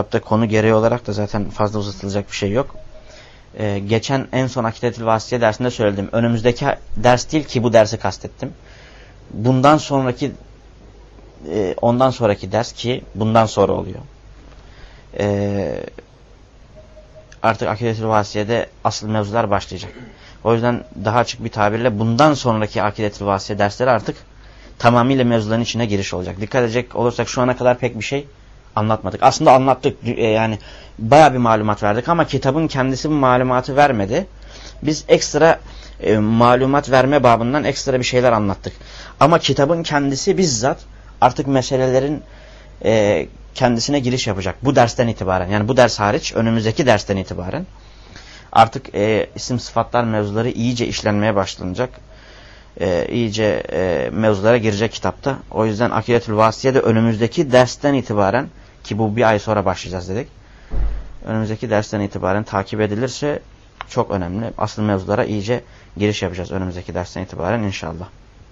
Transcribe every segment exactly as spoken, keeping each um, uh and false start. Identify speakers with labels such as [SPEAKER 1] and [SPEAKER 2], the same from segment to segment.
[SPEAKER 1] kitapta konu gereği olarak da zaten fazla uzatılacak bir şey yok. Ee, geçen en son Akidetül Vasıtiye dersinde söyledim. Önümüzdeki ders değil ki bu dersi kastettim. Bundan sonraki e, ondan sonraki ders ki bundan sonra oluyor. Ee, artık Akidetül Vasıtiye'de asıl mevzular başlayacak. O yüzden daha açık bir tabirle bundan sonraki Akidetül Vasıtiye dersleri artık tamamıyla mevzuların içine giriş olacak. Dikkat edecek olursak şu ana kadar pek bir şey anlatmadık. Aslında anlattık, yani bayağı bir malumat verdik ama kitabın kendisi bu malumatı vermedi. Biz ekstra e, malumat verme babından ekstra bir şeyler anlattık. Ama kitabın kendisi bizzat artık meselelerin e, kendisine giriş yapacak. Bu dersten itibaren, yani bu ders hariç önümüzdeki dersten itibaren artık e, isim sıfatlar mevzuları iyice işlenmeye başlanacak. E, iyice e, mevzulara girecek kitapta. O yüzden Akidetül Vasıtiye de önümüzdeki dersten itibaren, ki bu bir ay sonra başlayacağız dedik. Önümüzdeki dersten itibaren takip edilirse çok önemli. Asıl mevzulara iyice giriş yapacağız önümüzdeki dersten itibaren inşallah.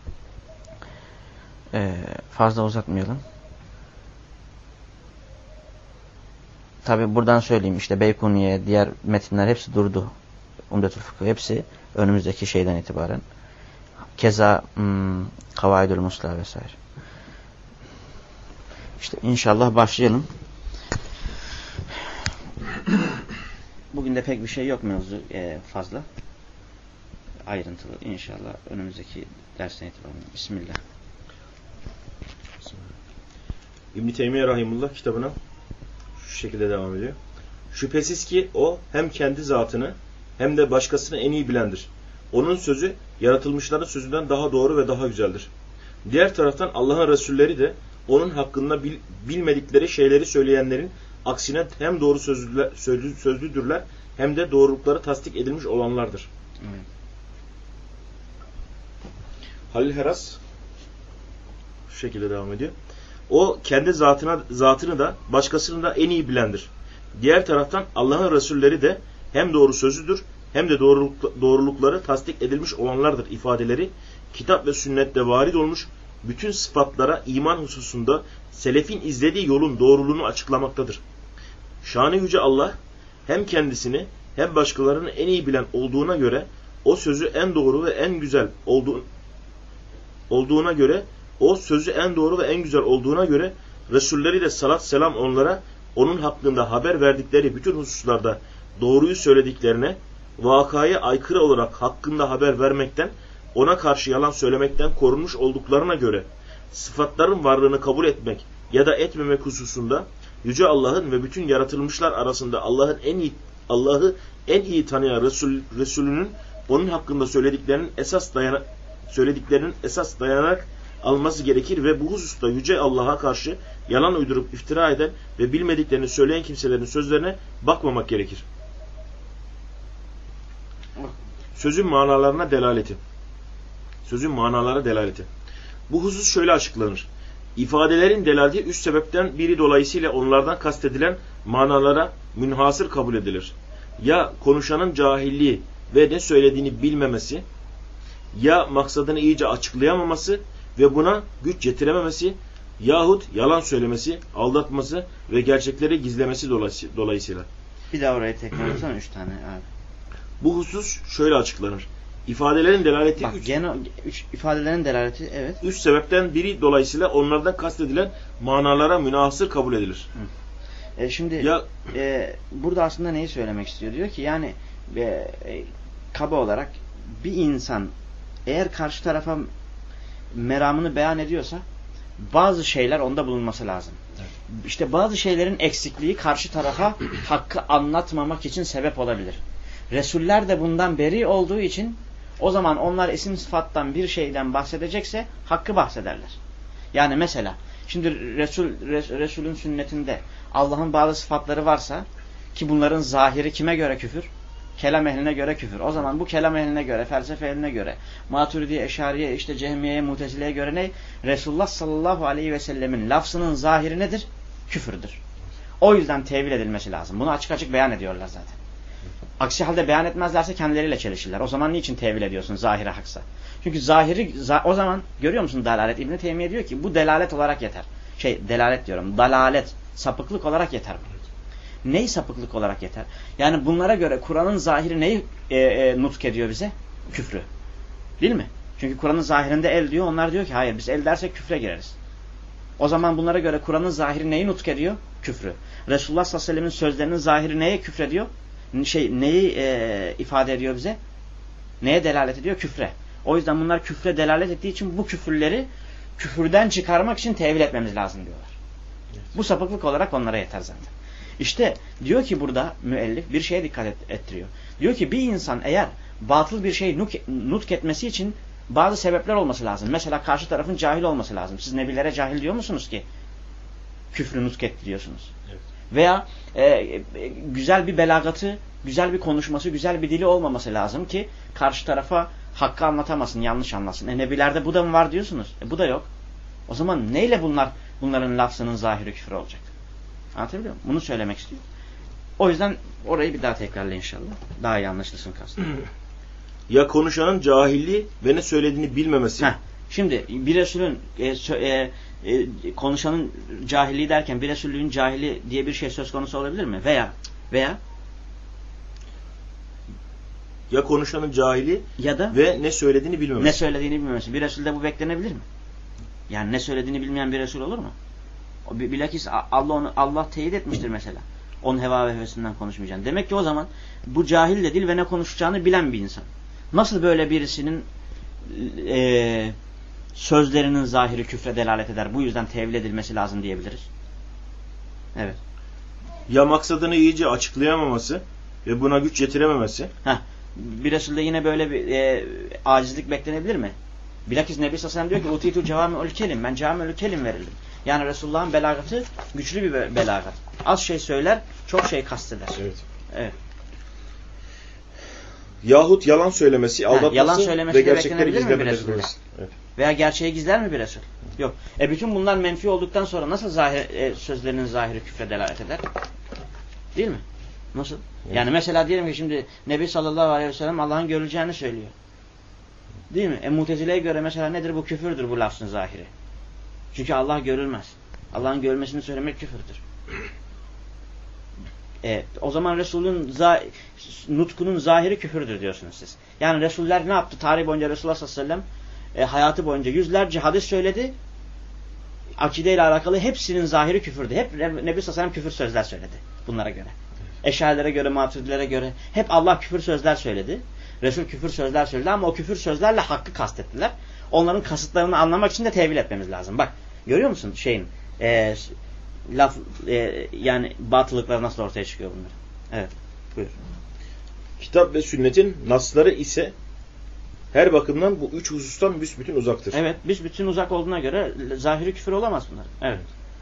[SPEAKER 1] E, fazla uzatmayalım. Tabi buradan söyleyeyim, işte Beykuniye, diğer metinler hepsi durdu. Umdetül Fıkıh hepsi önümüzdeki şeyden itibaren. Keza hmm, Kavaidül Musla vesaire. İşte inşallah başlayalım. Bugün de pek bir şey yok mevzu e, fazla. Ayrıntılı inşallah önümüzdeki dersten itibaren. Bismillah.
[SPEAKER 2] İbn-i Teymiye Rahimullah kitabına şu şekilde devam ediyor. Şüphesiz ki o hem kendi zatını hem de başkasını en iyi bilendir. Onun sözü yaratılmışların sözünden daha doğru ve daha güzeldir. Diğer taraftan Allah'ın Resulleri de onun hakkında bil, bilmedikleri şeyleri söyleyenlerin aksine hem doğru sözlüler, sözlü, sözlüdürler hem de doğrulukları tasdik edilmiş olanlardır. Evet. Halil Heras şu şekilde devam ediyor. O kendi zatına, zatını da başkasını da en iyi bilendir. Diğer taraftan Allah'ın Resulleri de hem doğru sözlüdür hem de doğruluk, doğrulukları tasdik edilmiş olanlardır ifadeleri kitap ve sünnette varid olmuş bütün sıfatlara iman hususunda selefin izlediği yolun doğruluğunu açıklamaktadır. Şanı yüce Allah hem kendisini hem başkalarını en iyi bilen olduğuna göre o sözü en doğru ve en güzel olduğu, olduğuna göre o sözü en doğru ve en güzel olduğuna göre Resulleri de salat selam onlara onun hakkında haber verdikleri bütün hususlarda doğruyu söylediklerine, vakaya aykırı olarak hakkında haber vermekten, ona karşı yalan söylemekten korunmuş olduklarına göre sıfatların varlığını kabul etmek ya da etmemek hususunda Yüce Allah'ın ve bütün yaratılmışlar arasında Allah'ın en iyi Allah'ı en iyi tanıyan Resul, Resulünün onun hakkında söylediklerinin esas dayana, söylediklerinin esas dayanarak alması gerekir ve bu hususta Yüce Allah'a karşı yalan uydurup iftira eden ve bilmediklerini söyleyen kimselerin sözlerine bakmamak gerekir. Sözün manalarına delaleti. Sözün manalara delaleti. Bu husus şöyle açıklanır. İfadelerin delaleti üç sebepten biri dolayısıyla onlardan kastedilen manalara münhasır kabul edilir. Ya konuşanın cahilliği ve ne söylediğini bilmemesi, ya maksadını iyice açıklayamaması ve buna güç yetirememesi, yahut yalan söylemesi, aldatması ve gerçekleri gizlemesi dolayısıyla.
[SPEAKER 1] Bir daha oraya tekrar etsene üç tane abi.
[SPEAKER 2] Bu husus şöyle açıklanır. İfadelerin delaleti
[SPEAKER 1] Bak,
[SPEAKER 2] üç,
[SPEAKER 1] gene, üç ifadelerin delaleti evet.
[SPEAKER 2] Üç sebepten biri dolayısıyla onlardan kastedilen manalara münhasır kabul edilir.
[SPEAKER 1] E şimdi ya, e, burada aslında neyi söylemek istiyor? Diyor ki yani e, e, kaba olarak bir insan eğer karşı tarafa meramını beyan ediyorsa bazı şeyler onda bulunması lazım. Evet. İşte bazı şeylerin eksikliği karşı tarafa hakkı anlatmamak için sebep olabilir. Resuller de bundan beri olduğu için o zaman onlar isim sıfattan bir şeyden bahsedecekse hakkı bahsederler. Yani mesela şimdi Resul, Resulün sünnetinde Allah'ın bazı sıfatları varsa ki bunların zahiri kime göre küfür? Kelam ehline göre küfür. O zaman bu kelam ehline göre, felsefe ehline göre, Maturidiye, Eşariye, işte Cehmiye'ye, Mutezile'ye göre ne? Resulullah sallallahu aleyhi ve sellemin lafzının zahiri nedir? Küfürdür. O yüzden tevil edilmesi lazım. Bunu açık açık beyan ediyorlar zaten. Aksi halde beyan etmezlerse kendileriyle çelişirler. O zaman niçin tevil ediyorsun zahire haksa? Çünkü zahiri, o zaman görüyor musun dalalet? İbn-i Teymiye diyor ki bu delalet olarak yeter. Şey delalet diyorum, dalalet, sapıklık olarak yeter bu. neyi sapıklık olarak yeter? Yani bunlara göre Kur'an'ın zahiri neyi e, e, nutk ediyor bize? Küfrü. Değil mi? Çünkü Kur'an'ın zahirinde el diyor. Onlar diyor ki hayır biz el dersek küfre gireriz. O zaman bunlara göre Kur'an'ın zahiri neyi nutk ediyor? Küfrü. Resulullah sallallahu aleyhi ve sellem'in sözlerinin zahiri neye küfrediyor? Şey, neyi e, ifade ediyor bize? Neye delalet ediyor? Küfre. O yüzden bunlar küfre delalet ettiği için bu küfürleri küfürden çıkarmak için tevil etmemiz lazım diyorlar. Evet. Bu sapıklık olarak onlara yeter zaten. İşte diyor ki burada müellif bir şeye dikkat et, ettiriyor. Diyor ki bir insan eğer batıl bir şey nutk etmesi için bazı sebepler olması lazım. Mesela karşı tarafın cahil olması lazım. Siz nebilere cahil diyor musunuz ki? Küfrü nutk ettiriyorsunuz. Evet. Veya e, güzel bir belagatı, güzel bir konuşması, güzel bir dili olmaması lazım ki karşı tarafa hakkı anlatamasın, yanlış anlasın. E nebilerde bu da mı var diyorsunuz? E bu da yok. O zaman neyle bunlar bunların lafzının zahiri küfür olacak? Anlatabiliyor muyum? Bunu söylemek istiyor. O yüzden orayı bir daha tekrarla inşallah. Daha iyi anlaşılsın kastım.
[SPEAKER 2] Ya konuşanın cahilliği ve ne söylediğini bilmemesi.
[SPEAKER 1] Heh. Şimdi bir Resulün e, e, e, konuşanın cahilliği derken bir Resulün cahili diye bir şey söz konusu olabilir mi? Veya veya
[SPEAKER 2] ya konuşanın cahili
[SPEAKER 1] ya da
[SPEAKER 2] ve ne söylediğini bilmemesi.
[SPEAKER 1] Ne söylediğini bilmemesi. Bir Resul'de bu beklenebilir mi? Yani ne söylediğini bilmeyen bir Resul olur mu? O bilakis Allah onu Allah teyit etmiştir mesela. Onun heva ve hevesinden konuşmayacaksın. Demek ki o zaman bu cahil de değil ve ne konuşacağını bilen bir insan. Nasıl böyle birisinin e, sözlerinin zahiri küfre delalet eder? Bu yüzden tevil edilmesi lazım diyebiliriz. Evet.
[SPEAKER 2] Ya maksadını iyice açıklayamaması ve buna güç yetirememesi.
[SPEAKER 1] Heh. Bir Resul'de yine böyle bir e, acizlik beklenebilir mi? Bilakis Nebi sallallahu aleyhi ve sellem diyor ki utitu cevami'ül kelim. Ben cevami'ül kelim verildim. Yani Resulullah'ın belagatı güçlü bir belagat. Az şey söyler, çok şey kasteder.
[SPEAKER 2] Evet.
[SPEAKER 1] Evet.
[SPEAKER 2] Yahut yalan söylemesi, aldatması
[SPEAKER 1] ha, yalan söylemesi
[SPEAKER 2] ve gerçekleri gizlemesi.
[SPEAKER 1] Evet. Veya gerçeği gizler mi bir Resul? Yok. E bütün bunlar menfi olduktan sonra nasıl zahir, e, sözlerinin zahiri küfre delalet eder? Değil mi? Nasıl? Evet. Yani mesela diyelim ki şimdi Nebi sallallahu aleyhi ve sellem Allah'ın görüleceğini söylüyor. Değil mi? E Mutezile'ye göre mesela nedir bu? Küfürdür bu lafzın zahiri. Çünkü Allah görülmez. Allah'ın görülmesini söylemek küfürdür. Evet. O zaman Resul'ün za nutkunun zahiri küfürdür diyorsunuz siz. Yani Resuller ne yaptı? Tarih boyunca Resulullah sallallahu aleyhi ve sellem e, hayatı boyunca yüzlerce hadis söyledi. Akideyle alakalı hepsinin zahiri küfürdü. Hep Nebi sallallahu aleyhi ve sellem küfür sözler söyledi. Bunlara göre. Eşarilere göre, Maturidilere göre hep Allah küfür sözler söyledi. Resul küfür sözler söyledi ama o küfür sözlerle hakkı kastettiler. Onların kasıtlarını anlamak için de tevil etmemiz lazım. Bak görüyor musun şeyin e, laf e, yani batılıklar nasıl ortaya çıkıyor bunlar? Evet. Buyur.
[SPEAKER 2] Kitap ve sünnetin nasları ise her bakımdan bu üç husustan büsbütün uzaktır.
[SPEAKER 1] Evet, büsbütün uzak olduğuna göre zahiri küfür olamaz bunlar. Evet.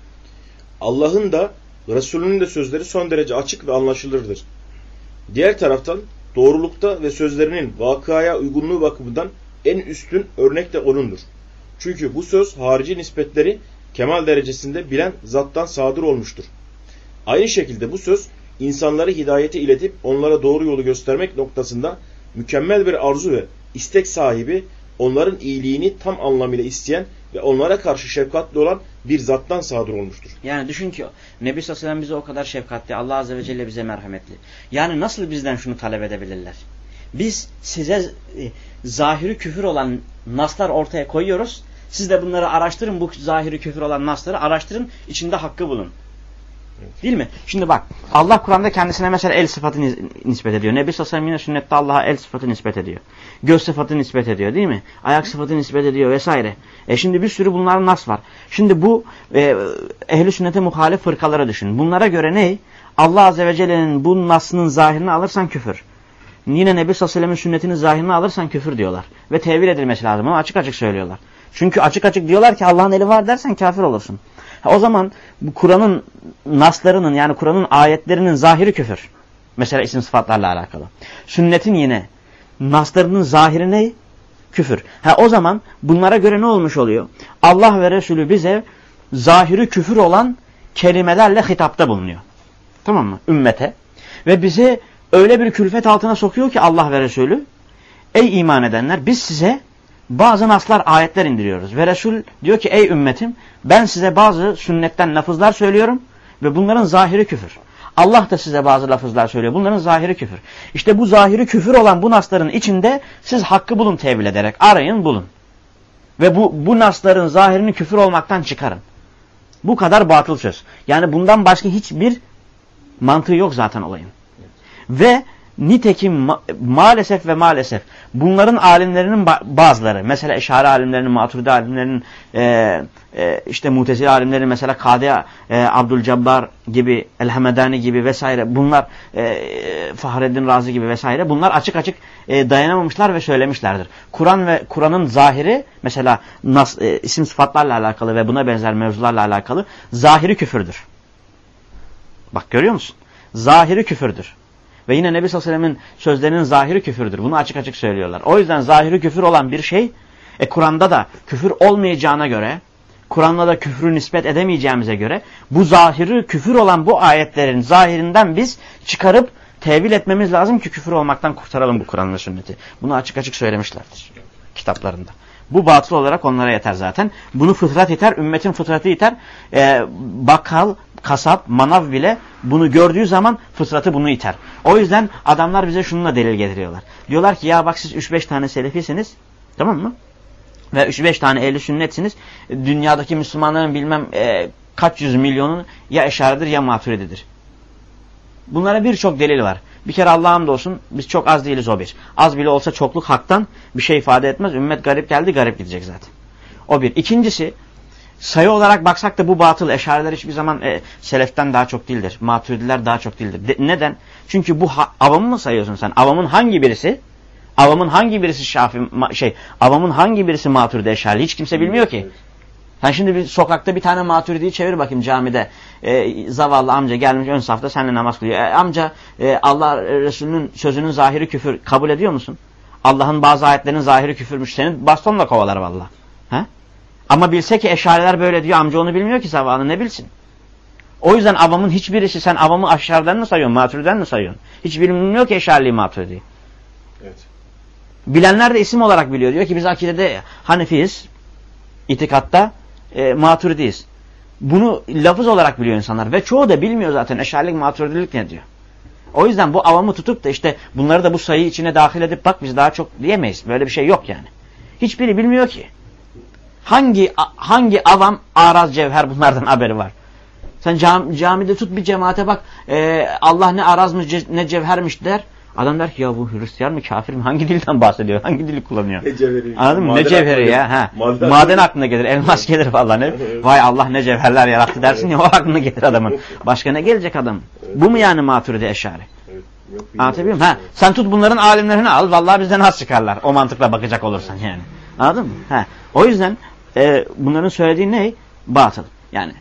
[SPEAKER 2] Allah'ın da Resulünün de sözleri son derece açık ve anlaşılırdır. Diğer taraftan doğrulukta ve sözlerinin vakaya uygunluğu bakımından en üstün örnek de O'nundur. Çünkü bu söz harici nispetleri kemal derecesinde bilen zattan sadır olmuştur. Aynı şekilde bu söz insanları hidayete iletip onlara doğru yolu göstermek noktasında mükemmel bir arzu ve istek sahibi, onların iyiliğini tam anlamıyla isteyen ve onlara karşı şefkatli olan bir zattan sadır olmuştur.
[SPEAKER 1] Yani düşün ki Nebi sallallahu aleyhi ve sellem bize o kadar şefkatli, Allah azze ve celle bize merhametli. Yani nasıl bizden şunu talep edebilirler? Biz size e, zahiri küfür olan naslar ortaya koyuyoruz. Siz de bunları araştırın, bu zahiri küfür olan nasları araştırın, içinde hakkı bulun. Evet. Değil mi? Şimdi bak, Allah Kur'an'da kendisine mesela el sıfatını nispet ediyor. Nebi sallallahu aleyhi ve sellem yine sünnette Allah'a el sıfatını nispet ediyor. Göz sıfatını nispet ediyor, değil mi? Ayak sıfatını nispet ediyor vesaire. E şimdi bir sürü bunların nas var. Şimdi bu e, ehl-i sünnete muhalif fırkalara düşün. Bunlara göre ne? Allah azze ve celle'nin bu nasının zahirini alırsan küfür. Yine Nebi sallallahu aleyhi ve sellem'in sünnetinin zahirini alırsan küfür diyorlar. Ve tevil edilmesi lazım ama açık açık söylüyorlar. Çünkü açık açık diyorlar ki Allah'ın eli var dersen kafir olursun. Ha, o zaman bu Kur'an'ın naslarının yani Kur'an'ın ayetlerinin zahiri küfür. Mesela isim sıfatlarla alakalı. Sünnetin yine naslarının zahiri ne? Küfür. Ha, o zaman bunlara göre ne olmuş oluyor? Allah ve Resulü bize zahiri küfür olan kelimelerle hitapta bulunuyor. Tamam mı? Ümmete. Ve bizi öyle bir külfet altına sokuyor ki Allah ve Resulü, ey iman edenler biz size bazı naslar, ayetler indiriyoruz. Ve Resul diyor ki ey ümmetim ben size bazı sünnetten lafızlar söylüyorum ve bunların zahiri küfür. Allah da size bazı lafızlar söylüyor. Bunların zahiri küfür. İşte bu zahiri küfür olan bu nasların içinde siz hakkı bulun tevil ederek. Arayın bulun. Ve bu, bu nasların zahirini küfür olmaktan çıkarın. Bu kadar batıl söz. Yani bundan başka hiçbir mantığı yok zaten olayın. Ve nitekim ma maalesef ve maalesef bunların alimlerinin bazıları, mesela Eşari alimlerinin, Maturidi alimlerinin, e, e, işte Mutezile alimlerinin, mesela Kadi e, Abdülcebbar gibi, El-Hemedani gibi vesaire, bunlar e, Fahreddin Razi gibi vesaire, bunlar açık açık e, dayanamamışlar ve söylemişlerdir. Kur'an ve Kur'an'ın zahiri, mesela nas, e, isim sıfatlarla alakalı ve buna benzer mevzularla alakalı zahiri küfürdür. Bak görüyor musun? Zahiri küfürdür. Ve yine Nebi sallallahu aleyhi ve sellem'in sözlerinin zahiri küfürdür. Bunu açık açık söylüyorlar. O yüzden zahiri küfür olan bir şey, e, Kur'an'da da küfür olmayacağına göre, Kur'an'da da küfrü nispet edemeyeceğimize göre, bu zahiri küfür olan bu ayetlerin zahirinden biz çıkarıp tevil etmemiz lazım ki küfür olmaktan kurtaralım bu Kur'an ve sünneti. Bunu açık açık söylemişlerdir kitaplarında. Bu batıl olarak onlara yeter zaten. Bunu fıtrat iter, ümmetin fıtratı iter. E, bakkal, kasap, manav bile bunu gördüğü zaman fıtratı bunu iter. O yüzden adamlar bize şununla delil getiriyorlar. Diyorlar ki ya bak siz üç beş tane selefisiniz, tamam mı? Ve üç beş tane ehli sünnetsiniz. Dünyadaki Müslümanların bilmem e, kaç yüz milyonun ya Eşaridir ya Maturididir. Bunlara birçok delil var. Bir kere Allah'a hamdolsun biz çok az değiliz, o bir. Az bile olsa çokluk haktan bir şey ifade etmez. Ümmet garip geldi, garip gidecek zaten. O bir. İkincisi, sayı olarak baksak da bu batıl. Eşariler hiçbir zaman e, seleften daha çok değildir. Maturidiler daha çok değildir. De, neden? Çünkü bu ha, avamı mı sayıyorsun sen? Avamın hangi birisi? Avamın hangi birisi Şafi ma, şey? Avamın hangi birisi Maturidi Eşari? Hiç kimse bilmiyor ki. Sen şimdi bir sokakta bir tane Maturidi'yi çevir bakayım camide. E, zavallı amca gelmiş ön safta seninle namaz kılıyor. E, amca e, Allah Resulü'nün sözünün zahiri küfür kabul ediyor musun? Allah'ın bazı ayetlerinin zahiri küfürmüş. Seni bastonla kovalar vallahi. He? Ama bilse ki Eşariler böyle diyor, amca onu bilmiyor ki zavallı, ne bilsin. O yüzden avamın hiçbirisi, sen avamı Aş'ariden mi sayıyorsun, Maturidi'den mi sayıyorsun? Hiç bilmiyor ki Eşariliği, Maturidi. Evet. Bilenler de isim olarak biliyor. Diyor ki biz akidede Hanefiyiz, itikatta e, Maturidiyiz. Bunu lafız olarak biliyor insanlar ve çoğu da bilmiyor zaten Eşarilik, Maturidilik ne diyor. O yüzden bu avamı tutup da işte bunları da bu sayı içine dahil edip bak biz daha çok diyemeyiz. Böyle bir şey yok yani. Hiçbiri bilmiyor ki. Hangi hangi avam araz cevher bunlardan haberi var? Sen cam, camide tut bir cemaate bak. E, Allah ne arazmış ne cevhermiş der. Adam der ki ya bu Hristiyan mı kafir mi? Hangi dilden bahsediyor? Hangi dili kullanıyor? Ne cevheri? Anladın mı? Ne cevheri ya? Ha. Maden, Maden aklına gelir. Elmas gelir falan. Ne? Vay Allah ne cevherler yarattı dersin ya, o aklına gelir adamın. Başka ne gelecek adam? Bu mu yani Maturidi Eşari? Anlatabiliyor muyum? Ha. Sen tut bunların alimlerini al. Vallahi bizden az çıkarlar. O mantıkla bakacak olursan yani. Anladın mı? Ha. O yüzden e, bunların söylediği ne? Batıl. Yani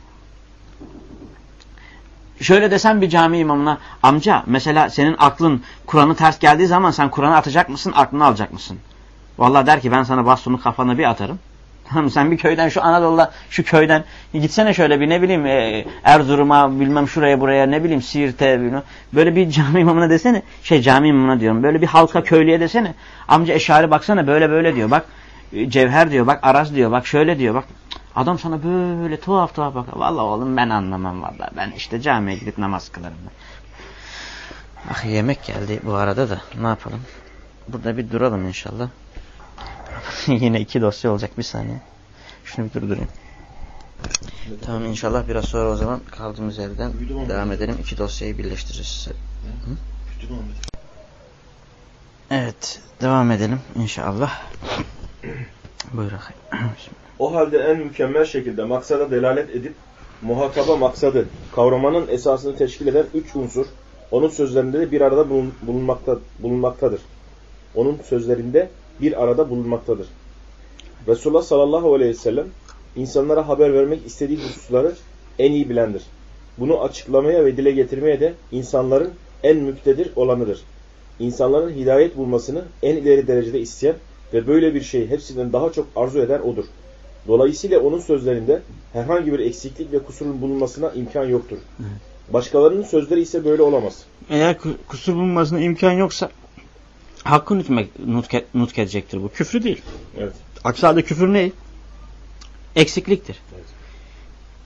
[SPEAKER 1] şöyle desem bir cami imamına, amca mesela senin aklın Kur'an'ı ters geldiği zaman sen Kur'an'ı atacak mısın, aklını alacak mısın? Vallahi der ki ben sana bastonu kafana bir atarım. Tamam, sen bir köyden, şu Anadolu'da şu köyden gitsene şöyle bir ne bileyim e, Erzurum'a, bilmem şuraya buraya, ne bileyim Siirt'e, bilmem, böyle bir cami imamına desene, şey cami imamına diyorum, böyle bir halka köylüye desene, amca Eşari baksana böyle böyle diyor, bak cevher diyor, bak araz diyor, bak şöyle diyor, bak. Adam sana böyle tuhaf tuhaf bakar. Vallahi oğlum ben anlamam vallahi. Ben işte camiye gidip namaz kılarım. Ah, yemek geldi bu arada da. Ne yapalım? Burada bir duralım inşallah. Yine iki dosya olacak, bir saniye. Şunu bir durdurayım. Tamam, inşallah biraz sonra o zaman kaldığımız yerden devam edelim. İki dosyayı birleştireceğiz. Hı? Evet, devam edelim inşallah. Buyur.
[SPEAKER 2] O halde en mükemmel şekilde maksada delalet edip muhataba maksadı kavramanın esasını teşkil eden üç unsur onun sözlerinde de bir arada bulun, bulunmakta, bulunmaktadır. Onun sözlerinde bir arada bulunmaktadır. Resulullah sallallahu aleyhi ve sellem insanlara haber vermek istediği hususları en iyi bilendir. Bunu açıklamaya ve dile getirmeye de insanların en müktedir olanıdır. İnsanların hidayet bulmasını en ileri derecede isteyen ve böyle bir şeyi hepsinden daha çok arzu eden odur. Dolayısıyla onun sözlerinde herhangi bir eksiklik ve kusurun bulunmasına imkan yoktur. Başkalarının sözleri ise böyle olamaz.
[SPEAKER 1] Eğer kusur bulunmasına imkan yoksa hakkı nutmek, nutke, nutk edecektir bu. Küfrü değil.
[SPEAKER 2] Evet.
[SPEAKER 1] Aksi halde küfür ne? Eksikliktir. Evet.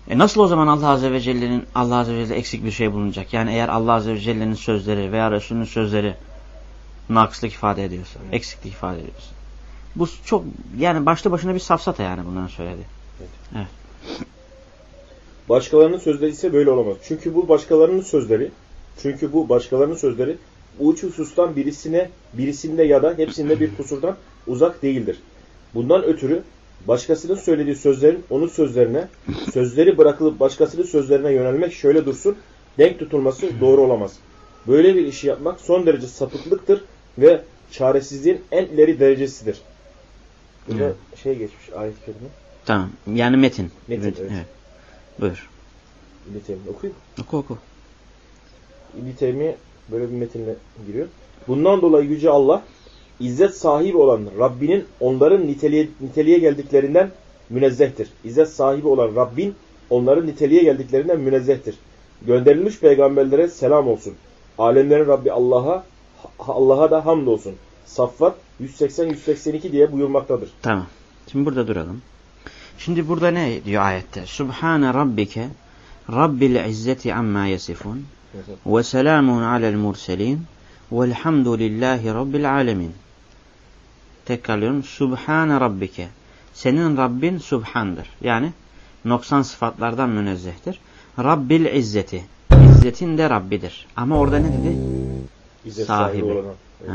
[SPEAKER 1] E nasıl o zaman Allah Azze ve Celle'nin Allah Azze ve Celle eksik bir şey bulunacak? Yani eğer Allah Azze ve Celle'nin sözleri veya Resulünün sözleri nakıslık ifade ediyorsa, evet. eksiklik ifade ediyorsa. Bu çok yani başlı başına bir safsata yani bunların söylediği. Evet. evet.
[SPEAKER 2] Başkalarının sözleri ise böyle olamaz. Çünkü bu başkalarının sözleri, çünkü bu başkalarının sözleri bu üç husustan birisine, birisinde ya da hepsinde bir kusurdan uzak değildir. Bundan ötürü başkasının söylediği sözlerin onun sözlerine, sözleri bırakılıp başkasının sözlerine yönelmek şöyle dursun, denk tutulması doğru olamaz. Böyle bir işi yapmak son derece sapıklıktır ve çaresizliğin en ileri derecesidir. Burada hmm. şey geçmiş ayet-i kerime.
[SPEAKER 1] Tamam. Yani metin.
[SPEAKER 2] Metin evet. evet.
[SPEAKER 1] evet. Buyur.
[SPEAKER 2] İbn-i Teymiye okuyayım.
[SPEAKER 1] Oku oku.
[SPEAKER 2] İbn-i Teymiye böyle bir metinle giriyor. Bundan dolayı Yüce Allah İzzet sahibi olan Rabbinin onların niteliğe, niteliğe geldiklerinden münezzehtir. İzzet sahibi olan Rabbin onların niteliğe geldiklerinden münezzehtir. Gönderilmiş peygamberlere selam olsun. Alemlerin Rabbi Allah'a Allah'a da hamd olsun. Saffat yüz seksen yüz seksen iki diye buyurmaktadır.
[SPEAKER 1] Tamam. Şimdi burada duralım. Şimdi burada ne diyor ayette? Subhane rabbike Rabbil izzeti amma yasifun ve selamun alel murselin velhamdülillahi rabbil alemin. Tekrarlıyorum. Subhane rabbike. Senin Rabbin Subhan'dır. Yani noksan sıfatlardan münezzehtir. Rabbil izzeti. İzzetin de Rabbidir. Ama orada ne dedi?
[SPEAKER 2] İzzet
[SPEAKER 1] sahibi.
[SPEAKER 2] sahibi olan. Evet.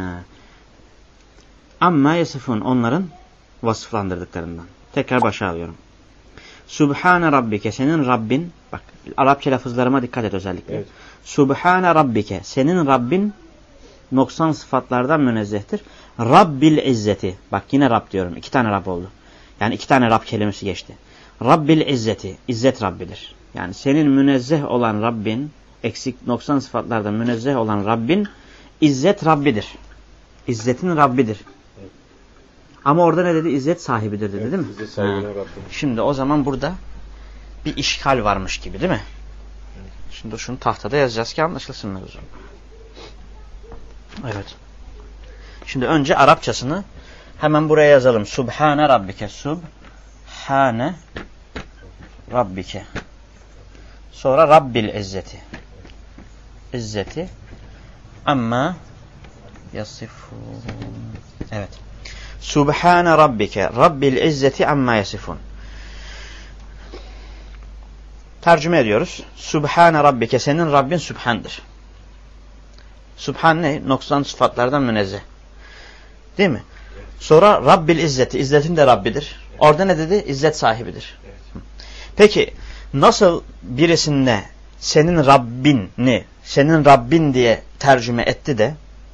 [SPEAKER 1] Amma yasifun. Onların vasıflandırdıklarından. Tekrar başa alıyorum. Subhane rabbike. Senin Rabbin. Bak Arapça lafızlarıma dikkat et özellikle. Evet. Subhane rabbike. Senin Rabbin noksan sıfatlardan münezzehtir. Rabbil izzeti. Bak yine Rab diyorum. İki tane Rab oldu. Yani iki tane Rab kelimesi geçti. Rabbil izzeti. İzzet Rabbidir. Yani senin münezzeh olan Rabbin, eksik noksan sıfatlardan münezzeh olan Rabbin, İzzet Rabbidir. İzzetin Rabbidir. Evet. Ama orada ne dedi? İzzet sahibidir dedi, evet, değil mi?
[SPEAKER 2] İzzet sahibi Rabbim.
[SPEAKER 1] Şimdi o zaman burada bir işgal varmış gibi değil mi? Evet. Şimdi şunu tahtada yazacağız ki anlaşılsın mevzu. Evet. Şimdi önce Arapçasını hemen buraya yazalım. Subhane Rabbike. Subhane Rabbike. Sonra Rabbil izzeti. İzzeti. Amma yasifun. Evet. Subhane Rabbike. Rabbil izzeti amma yasifun. Tercüme ediyoruz. Subhane Rabbike. Senin Rabbin Sübhan'dır. Subhan ne? Noksan sıfatlardan münezzeh. Değil mi? Sonra Rabbil izzeti. İzzetin de Rabbidir. Orada ne dedi? İzzet sahibidir. Peki nasıl birisinde senin Rabbini, senin Rabbin diye tercüme etti de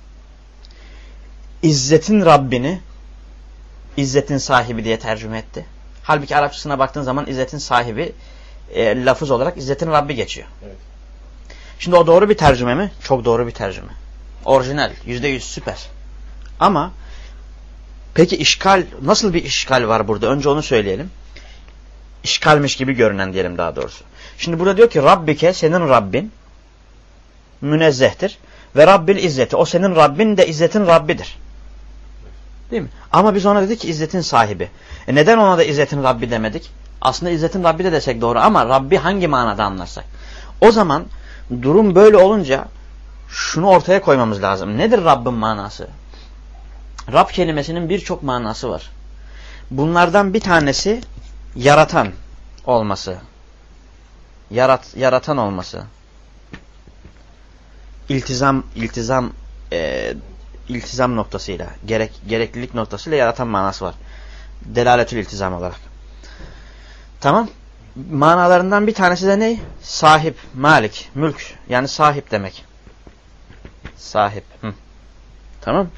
[SPEAKER 1] İzzetin Rabbini İzzetin sahibi diye tercüme etti. Halbuki Arapçasına baktığın zaman İzzetin sahibi e, lafız olarak İzzetin Rabbi geçiyor. Evet. Şimdi o doğru bir tercüme mi? Çok doğru bir tercüme. Orijinal. Yüzde yüz süper. Ama peki işgal, nasıl bir işgal var burada? Önce onu söyleyelim. İşgalmiş gibi görünen diyelim daha doğrusu. Şimdi burada diyor ki Rabbike, senin Rabbin münezzehtir. Ve Rabbil izzeti. O senin Rabbin de İzzetin Rabbidir. Değil mi? Ama biz ona dedik ki İzzetin sahibi. E neden ona da İzzetin Rabbi demedik? Aslında İzzetin Rabbi de desek doğru ama Rabbi hangi manada anlarsak? O zaman durum böyle olunca şunu ortaya koymamız lazım. Nedir Rabbin manası? Rab kelimesinin birçok manası var. Bunlardan bir tanesi yaratan olması. Yarat, yaratan olması. İltizam, iltizam, e, iltizam noktasıyla, gerek, gereklilik noktasıyla yaratan manası var. Delaletül iltizam olarak. Tamam. Manalarından bir tanesi de ne? Sahip, malik, mülk. Yani sahip demek. Sahip. Hı. Tamam.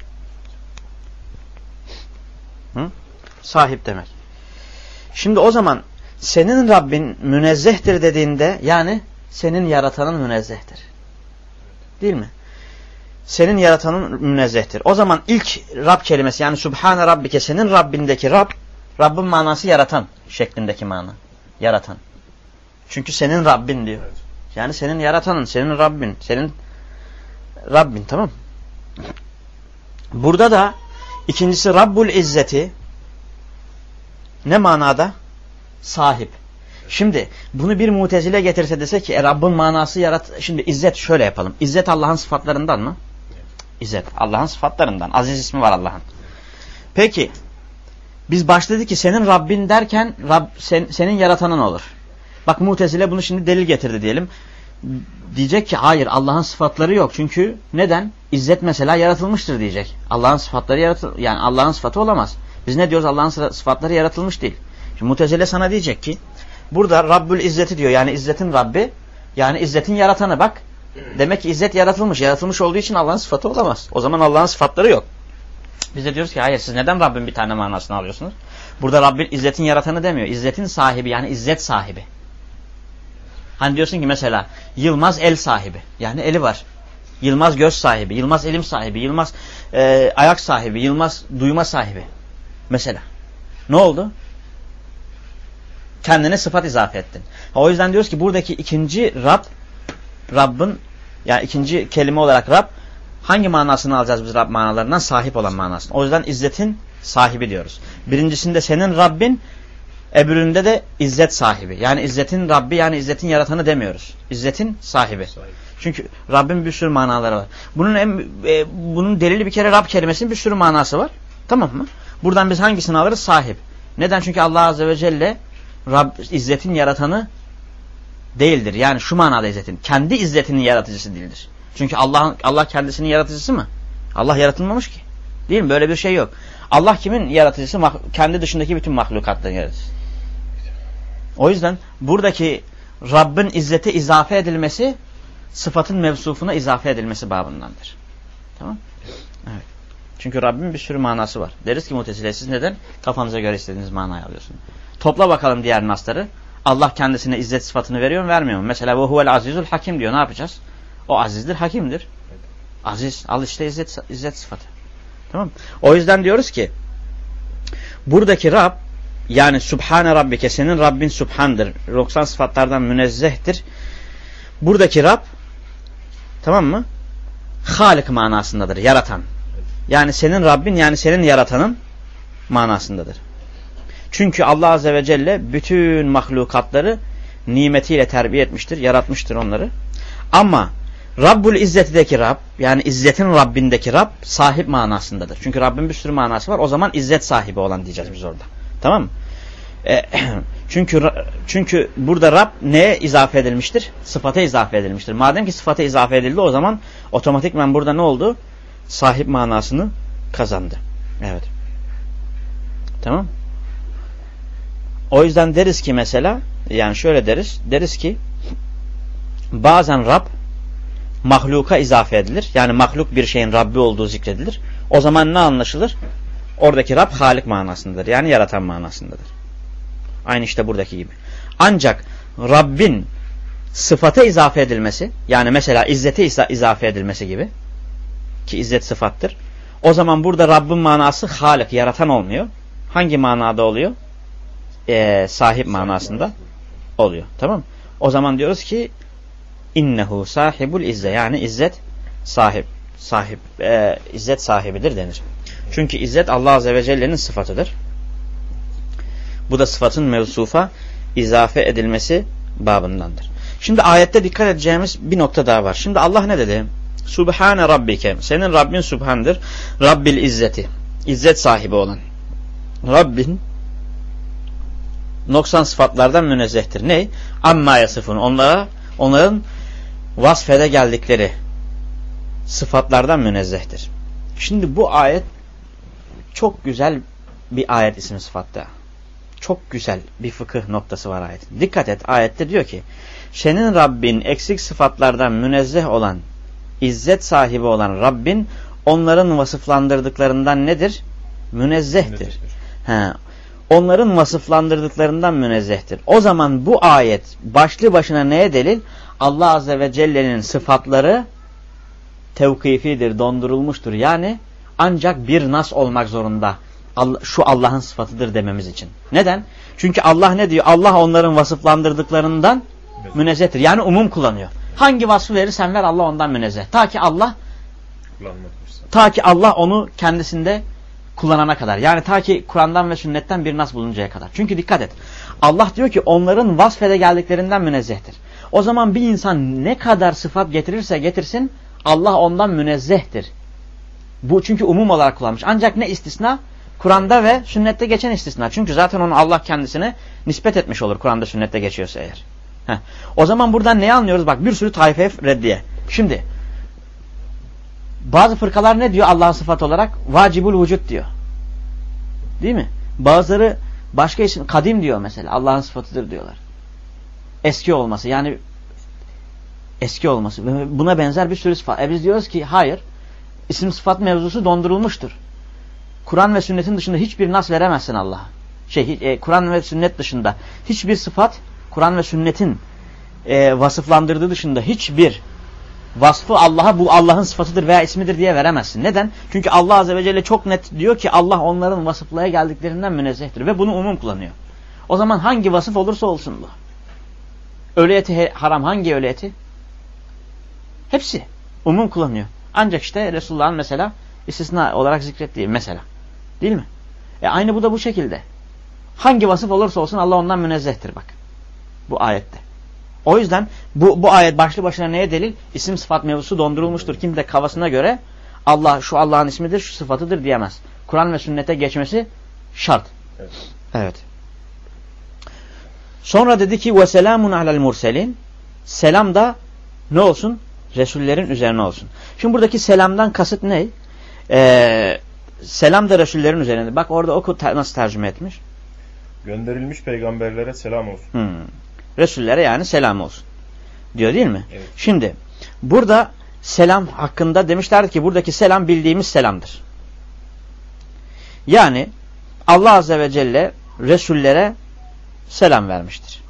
[SPEAKER 1] Hı? Sahip demek. Şimdi o zaman senin Rabbin münezzehtir dediğinde yani senin yaratanın münezzehtir. Değil mi? Senin yaratanın münezzehtir. O zaman ilk Rab kelimesi yani Subhane Rabbike senin Rabbindeki Rab, Rabbin manası yaratan şeklindeki mana. Yaratan. Çünkü senin Rabbin diyor. Yani senin yaratanın, senin Rabbin, senin Rabbin, tamam. Burada da ikincisi Rabbul İzzeti ne manada? Sahip. Şimdi bunu bir mutezile getirse dese ki e, Rabbin manası yarat. Şimdi izzet şöyle yapalım. İzzet Allah'ın sıfatlarından mı? İzzet Allah'ın sıfatlarından. Aziz ismi var Allah'ın. Peki biz başladık ki senin Rabbin derken Rab, sen, senin yaratanın olur. Bak mutezile bunu şimdi delil getirdi diyelim. Diyecek ki hayır Allah'ın sıfatları yok. Çünkü neden? İzzet mesela yaratılmıştır diyecek. Allah'ın sıfatları yaratıl yani Allah'ın sıfatı olamaz. Biz ne diyoruz? Allah'ın sıfatları yaratılmış değil. Şimdi mutezile sana diyecek ki burada Rabbül İzzeti diyor. Yani İzzet'in Rabbi. Yani İzzet'in yaratanı bak. Demek ki İzzet yaratılmış. Yaratılmış olduğu için Allah'ın sıfatı olamaz. O zaman Allah'ın sıfatları yok. Biz de diyoruz ki hayır siz neden Rabbin bir tane manasını alıyorsunuz? Burada Rabbin İzzet'in yaratanı demiyor. İzzet'in sahibi yani İzzet sahibi. Hani diyorsun ki mesela Yılmaz el sahibi. Yani eli var. Yılmaz göz sahibi. Yılmaz elim sahibi. Yılmaz e, ayak sahibi. Yılmaz duyma sahibi. Mesela. Ne oldu? Kendine sıfat izafe ettin. O yüzden diyoruz ki buradaki ikinci Rab, Rabbin yani ikinci kelime olarak Rab hangi manasını alacağız biz Rab manalarından? Sahip olan manasını. O yüzden İzzet'in sahibi diyoruz. Birincisinde senin Rabbin, öbüründe de İzzet sahibi. Yani İzzet'in Rabbi yani İzzet'in yaratanı demiyoruz. İzzet'in sahibi. sahibi. Çünkü Rabbin bir sürü manaları var. Bunun en, e, bunun delili bir kere Rab kelimesinin bir sürü manası var. Tamam mı? Buradan biz hangisini alırız? Sahip. Neden? Çünkü Allah Azze ve Celle Rab, İzzet'in yaratanı değildir. Yani şu manada İzzet'in. Kendi İzzet'inin yaratıcısı değildir. Çünkü Allah Allah kendisinin yaratıcısı mı? Allah yaratılmamış ki. Değil mi? Böyle bir şey yok. Allah kimin yaratıcısı? Kendi dışındaki bütün mahlukatların yaratıcısı. O yüzden buradaki Rabbin İzzet'e izafe edilmesi sıfatın mevsufuna izafe edilmesi babındandır. Tamam? Evet. Çünkü Rabbin bir sürü manası var. Deriz ki mutezile siz neden kafanıza göre istediğiniz manayı alıyorsunuz? Topla bakalım diğer nasları. Allah kendisine izzet sıfatını veriyor mu vermiyor mu? Mesela bu huvel azizul hakim diyor. Ne yapacağız? O azizdir, hakimdir. Aziz. Al işte izzet, izzet sıfatı. Tamam. O yüzden diyoruz ki buradaki Rab yani Subhane Rabbike senin Rabbin Subhan'dır. doksan sıfatlardan münezzehtir. Buradaki Rab tamam mı? Halik manasındadır. Yaratan. Yani senin Rabbin yani senin yaratanın manasındadır. Çünkü Allah Azze ve Celle bütün mahlukatları nimetiyle terbiye etmiştir. Yaratmıştır onları. Ama Rabbul İzzet'deki Rab yani İzzet'in Rabbindeki Rab sahip manasındadır. Çünkü Rabbin bir sürü manası var. O zaman İzzet sahibi olan diyeceğiz biz orada. Tamam mı? E, çünkü çünkü burada Rab neye izafe edilmiştir? Sıfata izafe edilmiştir. Madem ki sıfata izafe edildi o zaman otomatikman burada ne oldu? Sahip manasını kazandı. Evet. Tamam. O yüzden deriz ki mesela yani şöyle deriz. Deriz ki bazen Rab mahluka izafe edilir. Yani mahluk bir şeyin Rabbi olduğu zikredilir. O zaman ne anlaşılır? Oradaki Rab Halik manasındadır. Yani yaratan manasındadır. Aynı işte buradaki gibi. Ancak Rabbin sıfata izafe edilmesi yani mesela izzete izafe edilmesi gibi ki izzet sıfattır. O zaman burada Rabbin manası Halik, yaratan olmuyor. Hangi manada oluyor? Ee, sahip manasında oluyor. Tamam mı? O zaman diyoruz ki innehu sahibul izze yani izzet sahip sahip e, izzet sahibidir denir. Çünkü izzet Allah Azze ve Celle'nin sıfatıdır. Bu da sıfatın mevsufa izafe edilmesi babındandır. Şimdi ayette dikkat edeceğimiz bir nokta daha var. Şimdi Allah ne dedi? Subhane Rabbike. Senin Rabbin Subhan'dır. Rabbil İzzeti. İzzet sahibi olan. Rabbin noksan sıfatlardan münezzehtir. Ne? Amma yasifun. Onlara, onların vasfede geldikleri sıfatlardan münezzehtir. Şimdi bu ayet çok güzel bir ayet ismi sıfatta. Çok güzel bir fıkıh noktası var ayetin. Dikkat et ayette diyor ki senin Rabbin eksik sıfatlardan münezzeh olan İzzet sahibi olan Rabbin onların vasıflandırdıklarından nedir? Münezzehtir. He. Onların vasıflandırdıklarından münezzehtir. O zaman bu ayet başlı başına neye delil? Allah Azze ve Celle'nin sıfatları tevkifidir, dondurulmuştur. Yani ancak bir nas olmak zorunda. Şu Allah'ın sıfatıdır dememiz için. Neden? Çünkü Allah ne diyor? Allah onların vasıflandırdıklarından münezzehtir. Yani umum kullanıyor. Hangi vasfı verirsen ver Allah ondan münezzeh. Ta ki Allah ta ki Allah onu kendisinde kullanana kadar. Yani ta ki Kur'an'dan ve sünnetten bir nas buluncaya kadar. Çünkü dikkat et. Allah diyor ki onların vasfede geldiklerinden münezzehtir. O zaman bir insan ne kadar sıfat getirirse getirsin Allah ondan münezzehtir. Bu çünkü umum olarak kullanmış. Ancak ne istisna? Kur'an'da ve sünnette geçen istisna. Çünkü zaten onu Allah kendisine nispet etmiş olur Kur'an'da sünnette geçiyorsa eğer. Heh. O zaman buradan neyi anlıyoruz? Bak bir sürü taife reddiye. Şimdi bazı fırkalar ne diyor Allah'ın sıfatı olarak? Vacibul vücut diyor. Değil mi? Bazıları başka isim kadim diyor mesela. Allah'ın sıfatıdır diyorlar. Eski olması yani eski olması. Buna benzer bir sürü sıfat. E biz diyoruz ki hayır. İsim sıfat mevzusu dondurulmuştur. Kur'an ve sünnetin dışında hiçbir nas veremezsin Allah'a. Şey, e, Kur'an ve sünnet dışında hiçbir sıfat, Kur'an ve sünnetin e, vasıflandırdığı dışında hiçbir vasfı Allah'a bu Allah'ın sıfatıdır veya ismidir diye veremezsin. Neden? Çünkü Allah Azze ve Celle çok net diyor ki Allah onların vasıflığa geldiklerinden münezzehtir ve bunu umum kullanıyor. O zaman hangi vasıf olursa olsun bu. Ölü eti haram hangi ölü eti? Hepsi umum kullanıyor. Ancak işte Resulullah'ın mesela istisna olarak zikrettiği mesela. Değil mi? E aynı bu da bu şekilde. Hangi vasıf olursa olsun Allah ondan münezzehtir bak. Bu ayette. O yüzden bu, bu ayet başlı başına neye delil? İsim sıfat mevzusu dondurulmuştur. Kim de kafasına göre Allah şu Allah'ın ismidir, şu sıfatıdır diyemez. Kur'an ve sünnete geçmesi şart. Evet. Evet. Sonra dedi ki ve selamun alel murselin. Selam da ne olsun? Resullerin üzerine olsun. Şimdi buradaki selamdan kasıt ne? Ee, selam da Resullerin üzerine. Bak orada oku nasıl tercüme etmiş?
[SPEAKER 2] Gönderilmiş peygamberlere selam olsun.
[SPEAKER 1] Hmm. Resullere yani selam olsun. Diyor değil mi?
[SPEAKER 2] Evet.
[SPEAKER 1] Şimdi burada selam hakkında demişlerdi ki buradaki selam bildiğimiz selamdır. Yani Allah Azze ve Celle Resullere selam vermiştir.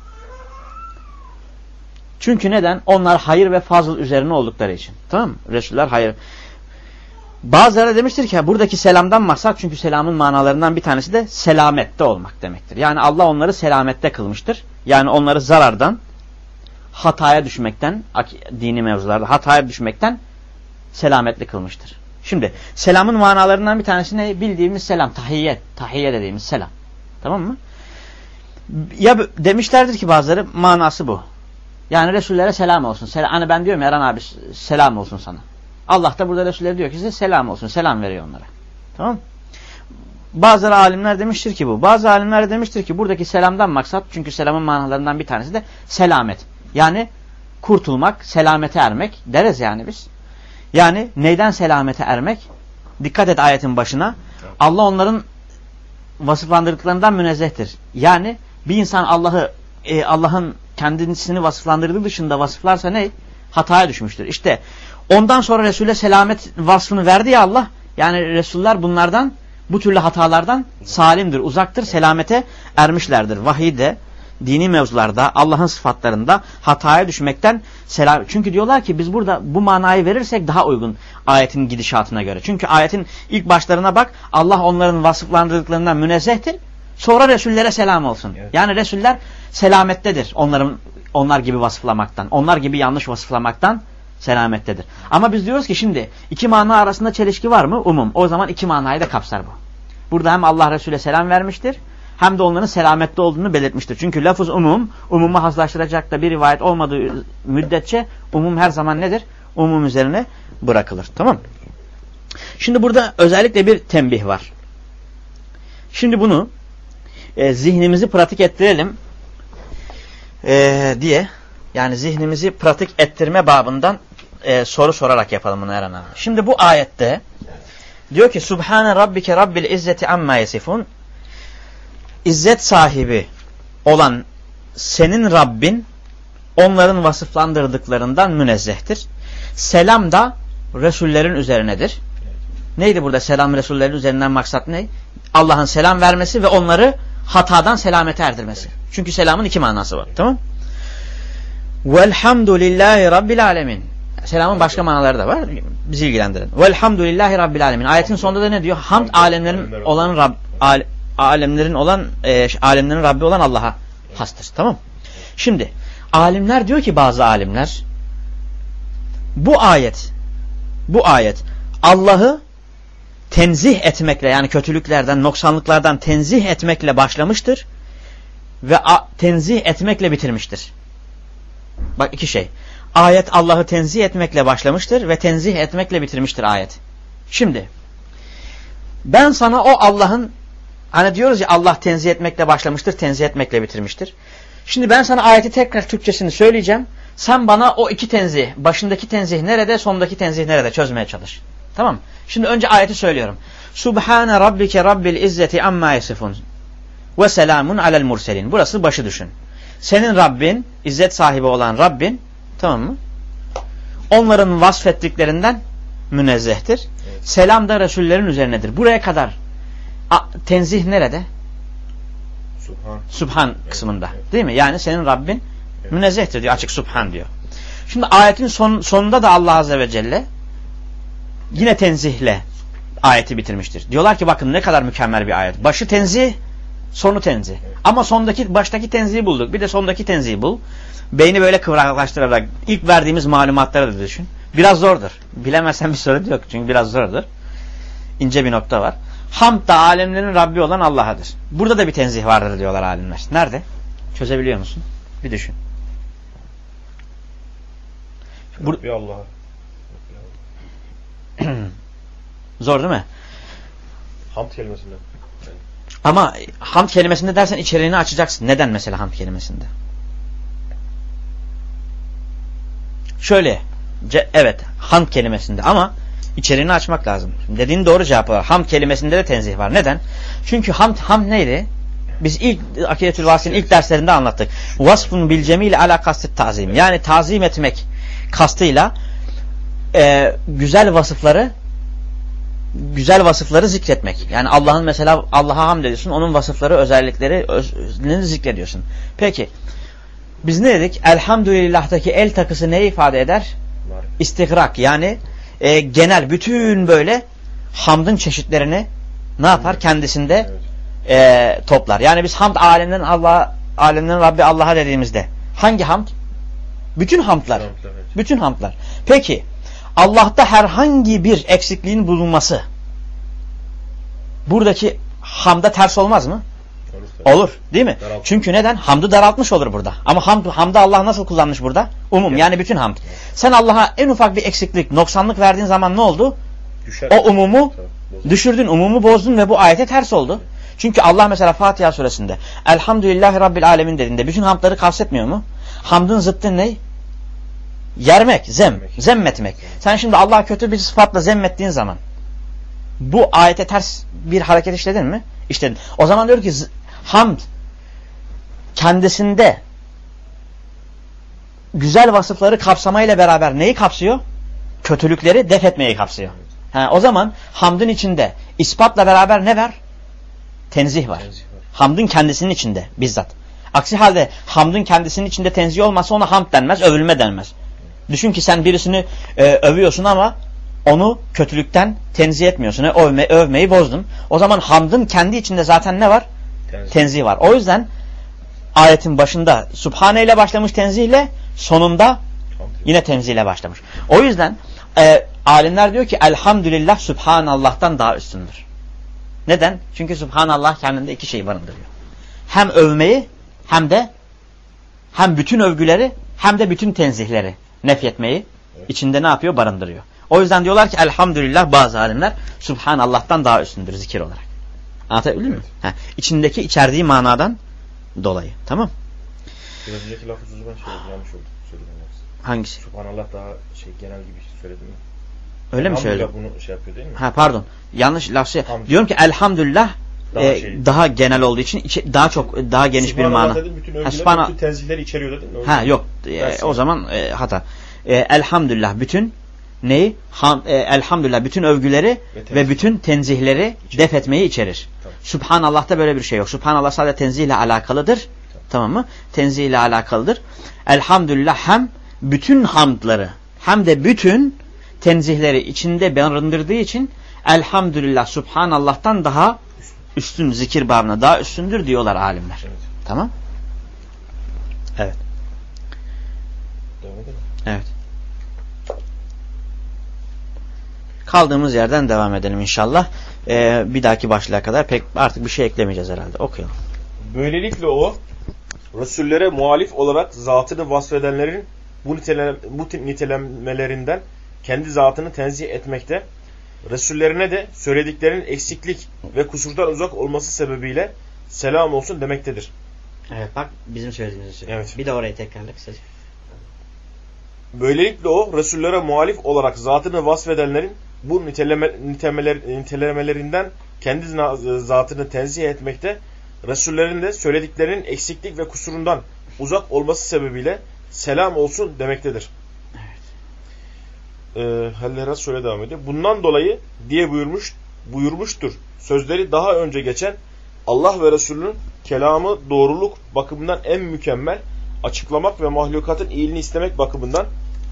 [SPEAKER 1] Çünkü neden? Onlar hayır ve fazıl üzerine oldukları için. Tamam mı? Resuller hayır. Bazıları demiştir ki buradaki selamdan maksat çünkü selamın manalarından bir tanesi de selamette olmak demektir. Yani Allah onları selamette kılmıştır. Yani onları zarardan, hataya düşmekten, dini mevzularda hataya düşmekten selametli kılmıştır. Şimdi selamın manalarından bir tanesi ne? Bildiğimiz selam, tahiyye, tahiyye dediğimiz selam. Tamam mı? Ya demişlerdir ki bazıları manası bu. Yani Resullere selam olsun. Selam, hani ben diyorum ya Eren abi selam olsun sana. Allah da burada Resullere diyor ki size selam olsun. Selam veriyor onlara. Tamam mı? Bazı alimler demiştir ki bu. Bazı alimler demiştir ki buradaki selamdan maksat çünkü selamın manalarından bir tanesi de selamet. Yani kurtulmak, selamete ermek deriz yani biz. Yani neyden selamete ermek? Dikkat et ayetin başına. Allah onların vasıflandırdıklarından münezzehtir. Yani bir insan Allah'ı e, Allah'ın kendisini vasıflandırdığı dışında vasıflarsa ne? Hataya düşmüştür. İşte ondan sonra Resul'e selamet vasfını verdi ya Allah. Yani Resuller bunlardan, bu türlü hatalardan salimdir, uzaktır, selamete ermişlerdir. Vahiyde, dini mevzularda, Allah'ın sıfatlarında hataya düşmekten selam. Çünkü diyorlar ki biz burada bu manayı verirsek daha uygun ayetin gidişatına göre. Çünkü ayetin ilk başlarına bak, Allah onların vasıflandırdıklarından münezzehtir. Sonra Resullere selam olsun. Evet. Yani Resuller selamettedir. Onların onlar gibi vasıflamaktan, onlar gibi yanlış vasıflamaktan selamettedir. Ama biz diyoruz ki şimdi iki mana arasında çelişki var mı? Umum. O zaman iki manayı da kapsar bu. Burada hem Allah Resul'e selam vermiştir hem de onların selamette olduğunu belirtmiştir. Çünkü lafız umum, umumu haslaştıracak da bir rivayet olmadığı müddetçe umum her zaman nedir? Umum üzerine bırakılır. Tamam mı? Şimdi burada özellikle bir tembih var. Şimdi bunu e, zihnimizi pratik ettirelim e, diye yani zihnimizi pratik ettirme babından e, soru sorarak yapalım bunu Eren abi. Şimdi bu ayette diyor ki Subhane Rabbike Rabbil İzzeti Amma Yesifun. İzzet sahibi olan senin Rabbin onların vasıflandırdıklarından münezzehtir. Selam da Resullerin üzerinedir. Neydi burada selam Resullerin üzerinden maksat ne? Allah'ın selam vermesi ve onları hatadan selamete erdirmesi. Çünkü selamın iki manası var. Tamam? Velhamdülillahi Rabbil Alemin. Selamın başka manaları da var. Bizi ilgilendirin. Velhamdülillahi Rabbil Alemin. Ayetin sonunda da ne diyor? Hamd alemlerin olan Rab, al, alemlerin olan e, alemlerin Rabbi olan Allah'a hastır. Tamam? Şimdi alimler diyor ki bazı alimler bu ayet bu ayet Allah'ı tenzih etmekle yani kötülüklerden, noksanlıklardan tenzih etmekle başlamıştır. ve tenzih etmekle bitirmiştir. Bak iki şey. Ayet Allah'ı tenzih etmekle başlamıştır ve tenzih etmekle bitirmiştir ayet. Şimdi ben sana o Allah'ın, hani diyoruz ya Allah tenzih etmekle başlamıştır, tenzih etmekle bitirmiştir. Şimdi ben sana ayeti tekrar Türkçesini söyleyeceğim. Sen bana o iki tenzih, başındaki tenzih nerede, sondaki tenzih nerede çözmeye çalış. Tamam mı? Şimdi önce ayeti söylüyorum. Subhane rabbike rabbil izzeti amma yasifun ve selamun alel murselin. Burası başı düşün. Senin Rabbin, izzet sahibi olan Rabbin, tamam mı? Onların vasfettiklerinden münezzehtir. Evet. Selam da Resullerin üzerinedir. Buraya kadar a, tenzih nerede?
[SPEAKER 2] Subhan.
[SPEAKER 1] Subhan kısmında. Evet. Değil mi? Yani senin Rabbin evet. münezzehtir diyor. Açık Subhan diyor. Şimdi ayetin son, sonunda da Allah Azze ve Celle yine tenzihle ayeti bitirmiştir. Diyorlar ki bakın ne kadar mükemmel bir ayet. Başı tenzih, sonu tenzih. Evet. Ama sondaki, baştaki tenzihi bulduk. Bir de sondaki tenzihi bul. Beyni böyle kıvraklaştırarak ilk verdiğimiz malumatları da düşün. Biraz zordur. Bilemezsen bir sorun yok. Çünkü biraz zordur. İnce bir nokta var. Hamd da alemlerin Rabbi olan Allah'adır. Burada da bir tenzih vardır diyorlar alimler. Nerede? Çözebiliyor musun? Bir düşün.
[SPEAKER 2] Rabbi Allah'a.
[SPEAKER 1] Zor değil mi?
[SPEAKER 2] Hamd kelimesinde. Yani.
[SPEAKER 1] Ama hamd kelimesinde dersen içeriğini açacaksın. Neden mesela hamd kelimesinde? Şöyle, evet hamd kelimesinde ama içeriğini açmak lazım. Dediğin doğru cevap var. Hamd kelimesinde de tenzih var. Neden? Çünkü hamd, hamd neydi? Biz ilk Akidetül Vasit'in ilk derslerinde anlattık. Vasfun bil cemil ala kastit tazim. Yani tazim etmek kastıyla e, güzel vasıfları güzel vasıfları zikretmek. Yani Allah'ın mesela Allah'a hamd ediyorsun. Onun vasıfları, özellikleri özlerini zikrediyorsun. Peki biz ne dedik? Elhamdülillah'taki el takısı ne ifade eder? İstigrak. Yani e, genel bütün böyle hamdın çeşitlerini ne yapar? Kendisinde e, toplar. Yani biz hamd alemlerin Allah, alemlerin Rabbi Allah'a dediğimizde hangi hamd? Bütün hamdlar. Bütün hamdlar. Peki Allah'ta herhangi bir eksikliğin bulunması buradaki hamda ters olmaz mı? Olur, olur değil mi? Daraltmış. Çünkü neden? Hamdı daraltmış olur burada. Ama hamd, hamdı Allah nasıl kullanmış burada? Umum evet. Yani bütün hamd. Evet. Sen Allah'a en ufak bir eksiklik, noksanlık verdiğin zaman ne oldu? Düşer. O umumu tabii, düşürdün, umumu bozdun ve bu ayete ters oldu. Evet. Çünkü Allah mesela Fatiha suresinde Elhamdülillahi Rabbil Alemin dediğinde bütün hamdları kastetmiyor mu? Hamdın zıttı ne? Yermek, zem, zemmetmek. Sen şimdi Allah'a kötü bir sıfatla zemmettiğin zaman bu ayete ters bir hareket işledin mi? İşledin. O zaman diyor ki hamd kendisinde güzel vasıfları kapsamayla beraber neyi kapsıyor? Kötülükleri def etmeyi kapsıyor. Ha, o zaman hamdın içinde ispatla beraber ne var? Tenzih var. Tenzih var. Hamdın kendisinin içinde bizzat. Aksi halde hamdın kendisinin içinde tenzih olmasa ona hamd denmez, övülme denmez. Düşün ki sen birisini e, övüyorsun ama onu kötülükten tenzih etmiyorsun. E, övme, övmeyi bozdun. O zaman hamdın kendi içinde zaten ne var? Tenzih, tenzih var. O yüzden ayetin başında Subhane ile başlamış tenzihle, sonunda yine tenzih ile başlamış. O yüzden e, alimler diyor ki elhamdülillah Subhanallah'tan daha üstündür. Neden? Çünkü Subhanallah kendinde iki şey barındırıyor. Hem övmeyi hem de hem bütün övgüleri hem de bütün tenzihleri nefyetmeyi evet. içinde ne yapıyor? Barındırıyor. O yüzden diyorlar ki elhamdülillah bazı alimler Subhanallah'tan daha üstündür zikir olarak. Anlatabildim evet. mi? Ha, içindeki içerdiği manadan dolayı. Tamam?
[SPEAKER 2] Biraz önceki lafızı ben söyledim. Yanlış oldu. Söyledim.
[SPEAKER 1] Hangisi?
[SPEAKER 2] Subhanallah daha şey genel gibi söyledim mi?
[SPEAKER 1] Öyle mi söyledim?
[SPEAKER 2] Bunu şey yapıyor değil mi?
[SPEAKER 1] Ha pardon. Yanlış laf şey. Diyorum ki elhamdülillah daha, e, şey, daha genel olduğu için içi, daha çok daha geniş bir mana.
[SPEAKER 2] Dedim, bütün övgüler, Subhana... bütün tenzihleri içeriyor dedin mi?
[SPEAKER 1] Ha yok. E, o zaman e, hata. E, elhamdülillah bütün neyi? Ham, e, elhamdülillah bütün övgüleri ve, ve bütün tenzihleri içerir. Def etmeyi içerir. Tamam. Subhanallah'ta böyle bir şey yok. Subhanallah sadece tenzihle alakalıdır. Tamam. Tamam mı? Tenzihle alakalıdır. Elhamdülillah hem bütün hamdları hem de bütün tenzihleri içinde barındırdığı için elhamdülillah Subhanallah'tan daha üstün, zikir babına daha üstündür diyorlar alimler. Evet. Tamam? Evet. Evet. Kaldığımız yerden devam edelim inşallah. Ee, bir dahaki başlığa kadar pek artık bir şey eklemeyeceğiz herhalde. Okuyalım.
[SPEAKER 2] Böylelikle o Resullere muhalif olarak zatını vasfedenlerin bu, nitele, bu nitelenmelerinden kendi zatını tenzih etmekte, Resullerine de söylediklerinin eksiklik ve kusurdan uzak olması sebebiyle selam olsun demektedir.
[SPEAKER 1] Evet, bak bizim söylediğimizi söylüyor.
[SPEAKER 2] Evet.
[SPEAKER 1] Bir de orayı tekrarla kısaca.
[SPEAKER 2] Böylelikle o Resullere muhalif olarak zatını vasfedenlerin bu niteleme, nitemeler, nitelemelerinden kendi zatını tenzih etmekte, Resullerin de söylediklerinin eksiklik ve kusurundan uzak olması sebebiyle selam olsun demektedir.
[SPEAKER 1] Evet.
[SPEAKER 2] Ee, Halleras şöyle devam ediyor. Bundan dolayı diye buyurmuş, buyurmuştur. Sözleri daha önce geçen Allah ve Resulünün kelamı doğruluk bakımından en mükemmel, açıklamak ve mahlukatın iyiliğini istemek bakımından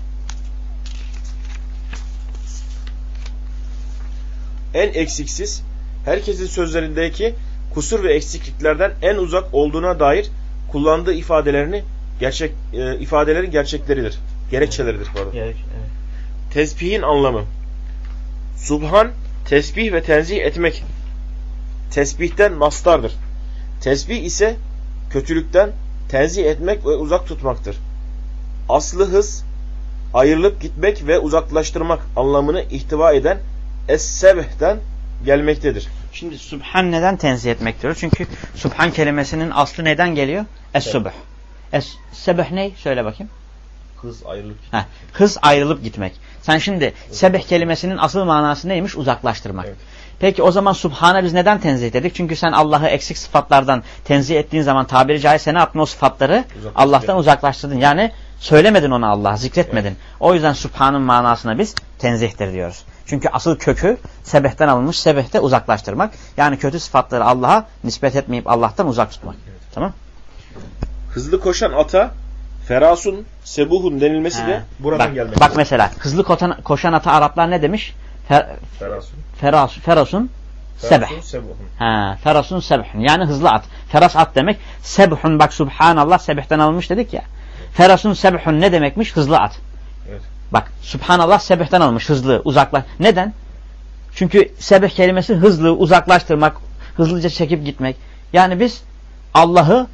[SPEAKER 2] en eksiksiz, herkesin sözlerindeki kusur ve eksikliklerden en uzak olduğuna dair kullandığı ifadelerini gerçek e, ifadelerin gerçekleridir. Gerekçeleridir pardon.
[SPEAKER 1] Gerek, evet.
[SPEAKER 2] Tesbihin anlamı. Subhan, tesbih ve tenzih etmek. Tesbihten mastardır. Tesbih ise kötülükten tenzih etmek ve uzak tutmaktır. Aslı hız, ayrılıp gitmek ve uzaklaştırmak anlamını ihtiva eden es-sebh'ten gelmektedir.
[SPEAKER 1] Şimdi Subhan neden tenzih etmek diyoruz? Çünkü Subhan kelimesinin aslı neden geliyor? Es-subh. Es-sebh ne? Söyle bakayım.
[SPEAKER 2] Hız, ayrılıp gitmek.
[SPEAKER 1] Heh, hız, ayrılıp gitmek. Sen şimdi evet. Sebeh kelimesinin asıl manası neymiş? Uzaklaştırmak. Evet. Peki o zaman Subhan'a biz neden tenzih dedik? Çünkü sen Allah'ı eksik sıfatlardan tenzih ettiğin zaman tabiri caizse ne yaptın? O sıfatları Allah'tan uzaklaştırdın. Yani söylemedin ona Allah'ı, zikretmedin. Evet. O yüzden Subhan'ın manasına biz tenzihtir diyoruz. Çünkü asıl kökü sebehten alınmış, sebehte uzaklaştırmak. Yani kötü sıfatları Allah'a nispet etmeyip Allah'tan uzak tutmak. Evet. Tamam?
[SPEAKER 2] Hızlı koşan ata ferasun, sebuhun denilmesi He. de buradan gelmektedir.
[SPEAKER 1] Bak mesela hızlı koşan, koşan ata Araplar ne demiş? Fer,
[SPEAKER 2] ferasun.
[SPEAKER 1] Feras, ferasun, sebeh. Ha, ferasun sebhun. Yani hızlı at. Feras at demek. Sebhun, bak subhanallah sebehten alınmış dedik ya. Ferasun sebhun ne demekmiş? Hızlı at.
[SPEAKER 2] Evet.
[SPEAKER 1] Bak subhanallah sebehten alınmış. Hızlı, uzaklaş. Neden? Çünkü sebeh kelimesi hızlı, uzaklaştırmak, hızlıca çekip gitmek. Yani biz Allah'ı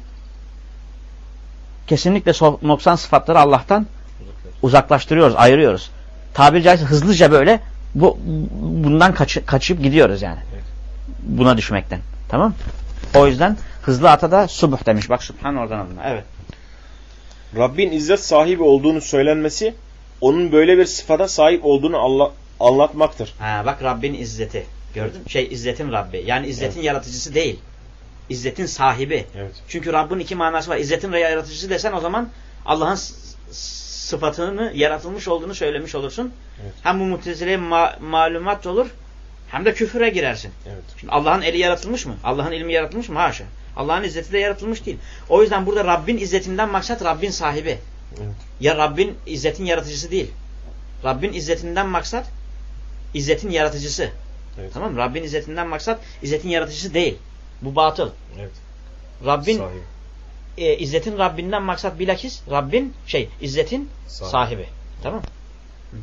[SPEAKER 1] kesinlikle noksan sıfatları Allah'tan uzaklaştırıyoruz, ayırıyoruz. Tabiri caizse hızlıca böyle bu bundan kaç, kaçıp gidiyoruz yani. Evet. Buna düşmekten. Tamam? O yüzden hızlı ata da subuh demiş. Bak subhan oradan alınma. Evet.
[SPEAKER 2] Rabbin izzet sahibi olduğunu söylenmesi onun böyle bir sıfata sahip olduğunu anla, anlatmaktır.
[SPEAKER 1] Ha, bak Rabbin izzeti. Gördün mü? Şey izzetin Rabbi. Yani izzetin evet. yaratıcısı değil. İzzetin sahibi. Evet. Çünkü Rabbin iki manası var. İzzetin yaratıcısı desen o zaman Allah'ın sıfatını yaratılmış olduğunu söylemiş olursun. Evet. Hem bu mutezileye ma malumat olur hem de küfüre girersin. Evet. Şimdi Allah'ın eli yaratılmış mı? Allah'ın ilmi yaratılmış mı? Haşa. Allah'ın izzeti de yaratılmış değil. O yüzden burada Rabbin izzetinden maksat Rabbin sahibi. Evet. Ya Rabbin izzetin yaratıcısı değil. Rabbin izzetinden maksat izzetin yaratıcısı. Evet. Tamam mı? Rabbin izzetinden maksat izzetin yaratıcısı değil. Bu batıl. Evet. Rabbin sahibi. E, izzetin Rabbinden maksat bilakis Rabbin şey izzetin sahibi. sahibi. Tamam? Hı.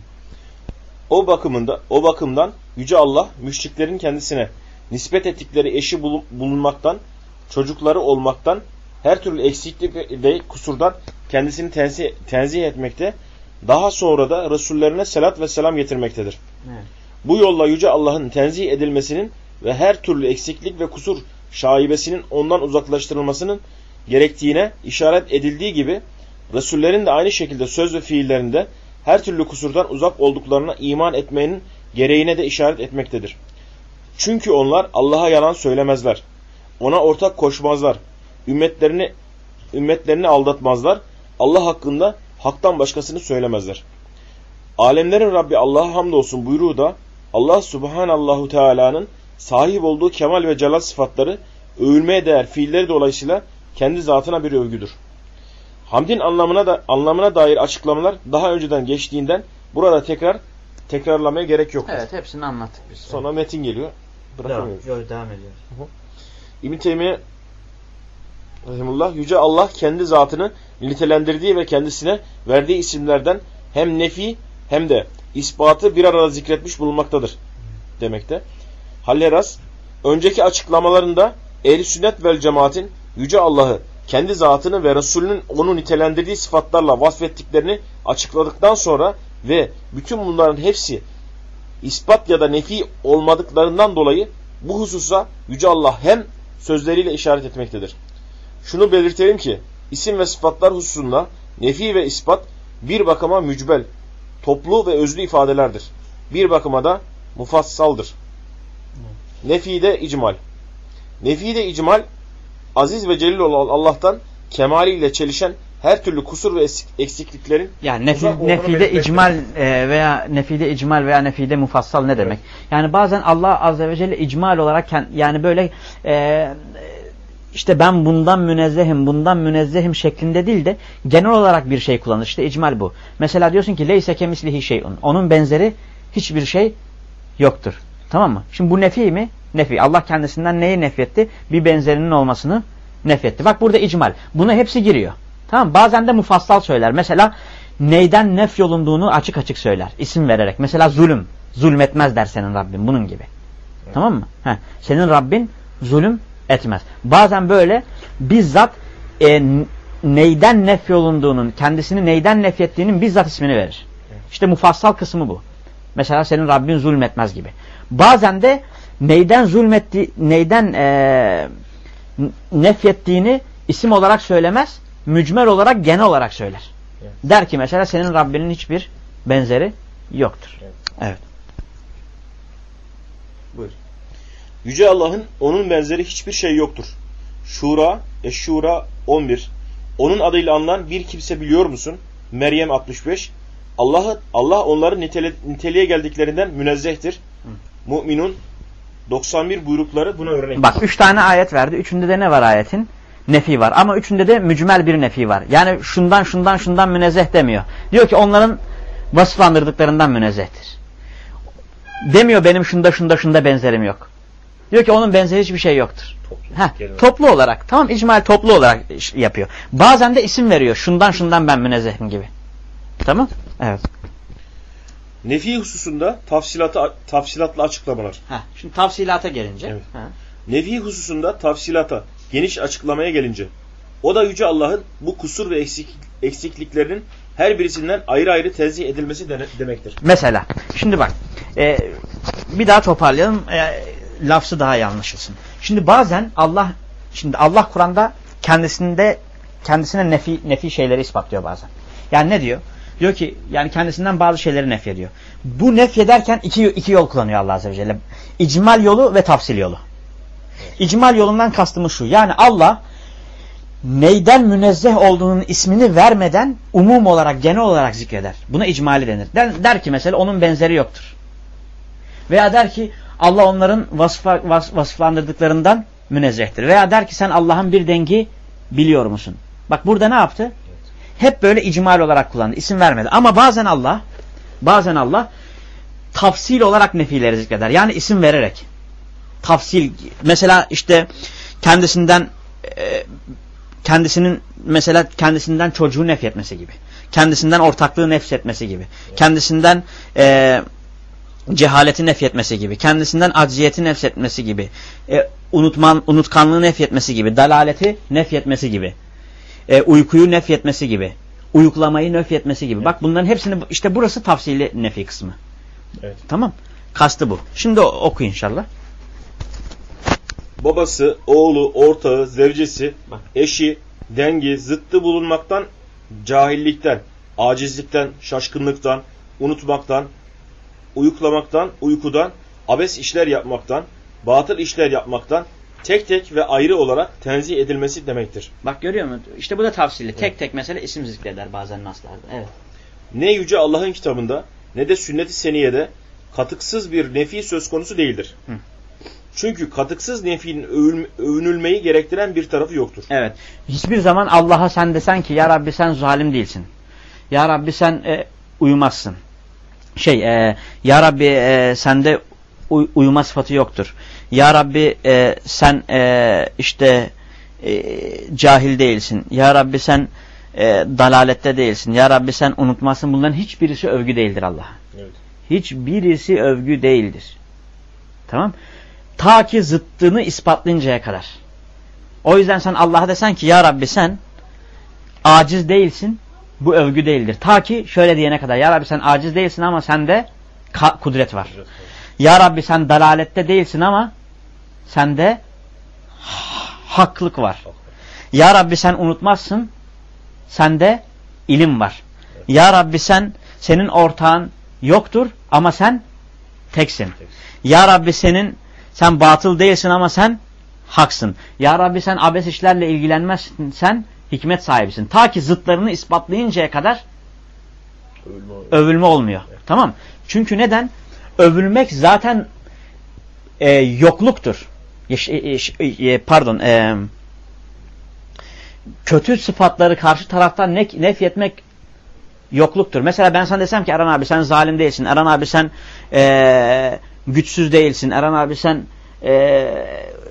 [SPEAKER 2] O bakımında o bakımdan yüce Allah müşriklerin kendisine nispet ettikleri eşi bulunmaktan, çocukları olmaktan, her türlü eksiklik ve kusurdan kendisini tenzih, tenzih etmekte, daha sonra da Resullerine selat ve selam getirmektedir. Evet. Bu yolla yüce Allah'ın tenzih edilmesinin ve her türlü eksiklik ve kusur şaibesinin ondan uzaklaştırılmasının gerektiğine işaret edildiği gibi Resullerin de aynı şekilde söz ve fiillerinde her türlü kusurdan uzak olduklarına iman etmenin gereğine de işaret etmektedir. Çünkü onlar Allah'a yalan söylemezler. Ona ortak koşmazlar. Ümmetlerini ümmetlerini aldatmazlar. Allah hakkında haktan başkasını söylemezler. Alemlerin Rabbi Allah'a hamdolsun buyruğu da Allah Subhanallahu Teala'nın sahip olduğu kemal ve celal sıfatları övülmeye değer fiilleri dolayısıyla kendi zatına bir övgüdür. Hamdin anlamına da anlamına dair açıklamalar daha önceden geçtiğinden burada tekrar tekrarlamaya gerek yok.
[SPEAKER 1] Evet, hepsini anlattık biz.
[SPEAKER 2] Sonra metin geliyor. Bırakamıyoruz.
[SPEAKER 1] Devam, devam ediyoruz.
[SPEAKER 2] İbn Teymiye rahimullah yüce Allah kendi zatını nitelendirdiği ve kendisine verdiği isimlerden hem nefi hem de ispatı bir arada zikretmiş bulunmaktadır demekte. Halleras önceki açıklamalarında Ehl-i Sünnet vel Cemaat'in yüce Allah'ı kendi zatını ve Resulünün onu nitelendirdiği sıfatlarla vasfettiklerini açıkladıktan sonra ve bütün bunların hepsi ispat ya da nefi olmadıklarından dolayı bu hususa Yüce Allah hem sözleriyle işaret etmektedir. Şunu belirtelim ki isim ve sıfatlar hususunda nefi ve ispat bir bakıma mücbel, toplu ve özlü ifadelerdir. Bir bakıma da mufassaldır. Nefi de icmal. Nefi de icmal, aziz ve celil olan Allah'tan kemaliyle çelişen her türlü kusur ve eksikliklerin
[SPEAKER 1] yani nefi, nefide icmal e, veya nefide icmal veya nefide mufassal ne demek? Evet. Yani bazen Allah azze ve celle icmal olarak yani böyle e, işte ben bundan münezzehim, bundan münezzehim şeklinde değil de genel olarak bir şey kullanır. İşte icmal bu. Mesela diyorsun ki leyse kemislihi şey'un. Onun benzeri hiçbir şey yoktur. Tamam mı? Şimdi bu nefi mi? Nefi. Allah kendisinden neyi nefyetti? Bir benzerinin olmasını nefyetti. Bak burada icmal. Buna hepsi giriyor. Tamam. Bazen de mufassal söyler. Mesela neyden nefyolunduğunu açık açık söyler. İsim vererek. Mesela zulüm. Zulmetmez der senin Rabbin. Bunun gibi. Evet. Tamam mı? Heh. Senin Rabbin zulüm etmez. Bazen böyle bizzat e, neyden nefyolunduğunun, kendisini neyden nefyettiğinin bizzat ismini verir. Evet. İşte mufassal kısmı bu. Mesela senin Rabbin zulmetmez gibi. Bazen de neyden zulmetti, neyden e, nefyettiğini isim olarak söylemez, mücmel olarak genel olarak söyler. Evet. Der ki mesela senin Rabbinin hiçbir benzeri yoktur. Evet. Evet.
[SPEAKER 2] Buyur. Yüce Allah'ın onun benzeri hiçbir şey yoktur. Şura, Eş-Şura on bir. Onun adıyla anılan bir kimse biliyor musun? Meryem altmış beş. Allah Allah onların nitele, niteliğe geldiklerinden münezzehtir. Hı. Müminun doksan bir buyrukları buna örnek.
[SPEAKER 1] Bak üç tane ayet verdi. Üçünde de ne var ayetin? Nefi var. Ama üçünde de mücmel bir nefi var. Yani şundan şundan şundan münezzeh demiyor. Diyor ki onların vasıflandırdıklarından münezzehtir. Demiyor benim şunda şunda şunda benzerim yok. Diyor ki onun benzeri hiçbir şey yoktur. Toplu, Heh, toplu olarak. Tamam, icmal toplu olarak yapıyor. Bazen de isim veriyor. Şundan şundan ben münezzehim gibi. Tamam? Evet.
[SPEAKER 2] Nefi hususunda tafsilata, tafsilatlı açıklamalar.
[SPEAKER 1] Heh, şimdi tafsilata gelince.
[SPEAKER 2] Evet. Nefi hususunda tafsilata, geniş açıklamaya gelince. O da Yüce Allah'ın bu kusur ve eksik, eksikliklerinin her birisinden ayrı ayrı tenzih edilmesi de, demektir.
[SPEAKER 1] Mesela, şimdi bak, e, bir daha toparlayalım, e, lafzı daha iyi anlaşılsın. Şimdi bazen Allah, şimdi Allah Kur'an'da kendisinde kendisine nefi, nefi şeyleri ispatlıyor bazen. Yani ne diyor? Diyor ki yani kendisinden bazı şeyleri nefyediyor. Bu nefyederken iki, iki yol kullanıyor Allah Azze ve Celle. İcmal yolu ve tafsil yolu. İcmal yolundan kastımız şu. Yani Allah neyden münezzeh olduğunun ismini vermeden umum olarak, genel olarak zikreder. Buna icmali denir. Der, der ki mesela onun benzeri yoktur. Veya der ki Allah onların vasıfa, vas, vasıflandırdıklarından münezzehtir. Veya der ki sen Allah'ın bir dengi biliyor musun? Bak burada ne yaptı? Hep böyle icmal olarak kullandı. İsim vermedi. Ama bazen Allah bazen Allah tafsil olarak nefileri zikreder. Yani isim vererek. Tafsil. Mesela işte kendisinden e, kendisinin mesela kendisinden çocuğu nefyetmesi gibi. Kendisinden ortaklığı nefyetmesi gibi. Kendisinden e, cehaleti nefyetmesi gibi. Kendisinden acziyeti nefyetmesi gibi. E, unutman, unutkanlığı nefyetmesi gibi. Dalaleti nefyetmesi gibi. E, uykuyu nefyetmesi gibi. Uyuklamayı nefyetmesi gibi. Evet. Bak bunların hepsini işte burası tafsili nefi kısmı.
[SPEAKER 2] Evet.
[SPEAKER 1] Tamam. Kastı bu. Şimdi oku inşallah.
[SPEAKER 2] Babası, oğlu, ortağı, zevcesi, Bak. eşi, dengi, zıttı bulunmaktan, cahillikten, acizlikten, şaşkınlıktan, unutmaktan, uyuklamaktan, uykudan, abes işler yapmaktan, batıl işler yapmaktan, tek tek ve ayrı olarak tenzih edilmesi demektir.
[SPEAKER 1] Bak görüyor musun? İşte bu da tafsili. Evet. Tek tek mesela isim zikreder bazen naslarda. Evet.
[SPEAKER 2] Ne Yüce Allah'ın kitabında ne de sünnet-i seniyede katıksız bir nefi söz konusu değildir. Hı. Çünkü katıksız nefinin övünülmeyi gerektiren bir tarafı yoktur.
[SPEAKER 1] Evet. Hiçbir zaman Allah'a sen desen ki ya Rabbi sen zalim değilsin. Ya Rabbi sen e, uyumazsın. Şey e, ya Rabbi e, sende uy uyuma sıfatı yoktur. Ya Rabbi e, sen e, işte e, cahil değilsin. Ya Rabbi sen e, dalalette değilsin. Ya Rabbi sen unutmazsın. Bunların hiçbirisi övgü değildir Allah'a. Evet. Hiçbirisi övgü değildir. Tamam? Ta ki zıttını ispatlayıncaya kadar. O yüzden sen Allah'a desen ki ya Rabbi sen aciz değilsin, bu övgü değildir. Ta ki şöyle diyene kadar, ya Rabbi sen aciz değilsin ama sende kudret var. Ya Rabbi sen dalalette değilsin ama sende haklık var. Ya Rabbi sen unutmazsın, sende ilim var. Ya Rabbi sen, senin ortağın yoktur ama sen teksin. Ya Rabbi senin, sen batıl değilsin ama sen haksın. Ya Rabbi sen abes işlerle ilgilenmezsin, sen hikmet sahibisin. Ta ki zıtlarını ispatlayıncaya kadar övülme, övülme olmuyor. Evet. Tamam. Çünkü neden? Övülmek zaten e, yokluktur. E, e, pardon. E, kötü sıfatları karşı taraftan ne, nefyetmek yokluktur. Mesela ben sana desem ki Eren abi sen zalim değilsin. Eren abi sen e, güçsüz değilsin. Eren abi sen e,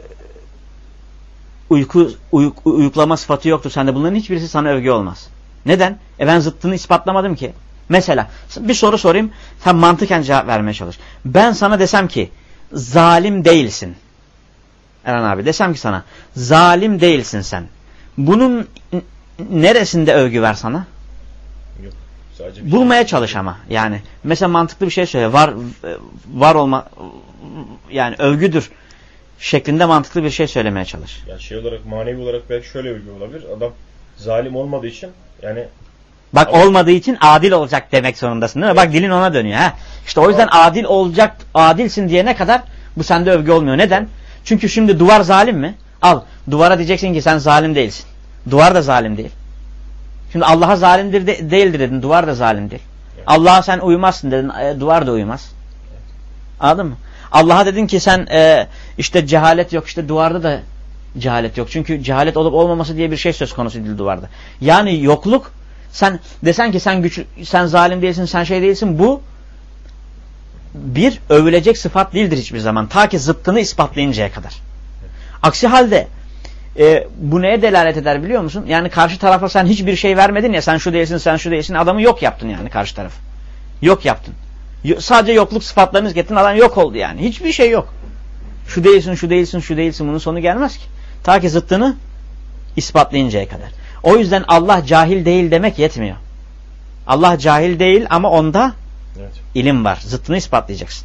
[SPEAKER 1] uyku, uyku uyuklama sıfatı yoktur sende. Bunların hiçbirisi sana övgü olmaz. Neden? E ben zıttını ispatlamadım ki. Mesela bir soru sorayım. Sen mantıken cevap vermeye çalış. Ben sana desem ki zalim değilsin. Eren abi desem ki sana zalim değilsin sen. Bunun neresinde övgü ver sana?
[SPEAKER 2] Yok.
[SPEAKER 1] Bulmaya çalış ama. Yani mesela mantıklı bir şey söyle. Var var olma yani övgüdür şeklinde mantıklı bir şey söylemeye çalış.
[SPEAKER 2] Yani şey olarak, manevi olarak belki şöyle övgü olabilir. Adam zalim olmadığı için yani
[SPEAKER 1] bak
[SPEAKER 2] ama
[SPEAKER 1] olmadığı için adil olacak demek zorundasın değil mi? Evet. Bak dilin ona dönüyor ha. İşte o yüzden ama adil olacak, adilsin diyene kadar bu sende övgü olmuyor. Neden? Çünkü şimdi duvar zalim mi? Al. Duvara diyeceksin ki sen zalim değilsin. Duvar da zalim değil. Şimdi Allah'a zalimdir de, değildir dedin. Duvar da zalim değil. Evet. Allah'a sen uymazsın dedin. E, duvar da uymaz. Evet. Anladın mı? Allah'a dedin ki sen e, işte cehalet yok. İşte duvarda da cehalet yok. Çünkü cehalet olup olmaması diye bir şey söz konusu değil duvarda. Yani yokluk, sen desen ki sen güçlü, sen zalim değilsin, sen şey değilsin. Bu bir övülecek sıfat değildir hiçbir zaman. Ta ki zıttını ispatlayıncaya kadar. Evet. Aksi halde e, bu neye delalet eder biliyor musun? Yani karşı tarafa sen hiçbir şey vermedin ya, sen şu değilsin, sen şu değilsin. Adamı yok yaptın yani karşı tarafı. Yok yaptın. Sadece yokluk sıfatlarınız getirdin, adam yok oldu yani. Hiçbir şey yok. Şu değilsin, şu değilsin, şu değilsin. Bunun sonu gelmez ki. Ta ki zıttını ispatlayıncaya kadar. O yüzden Allah cahil değil demek yetmiyor. Allah cahil değil ama onda evet, ilim var. Zıttını ispatlayacaksın.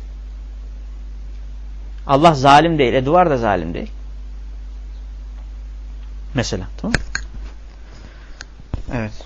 [SPEAKER 1] Allah zalim değil. E duvar da zalim değil. Mesela. Tamam. Evet.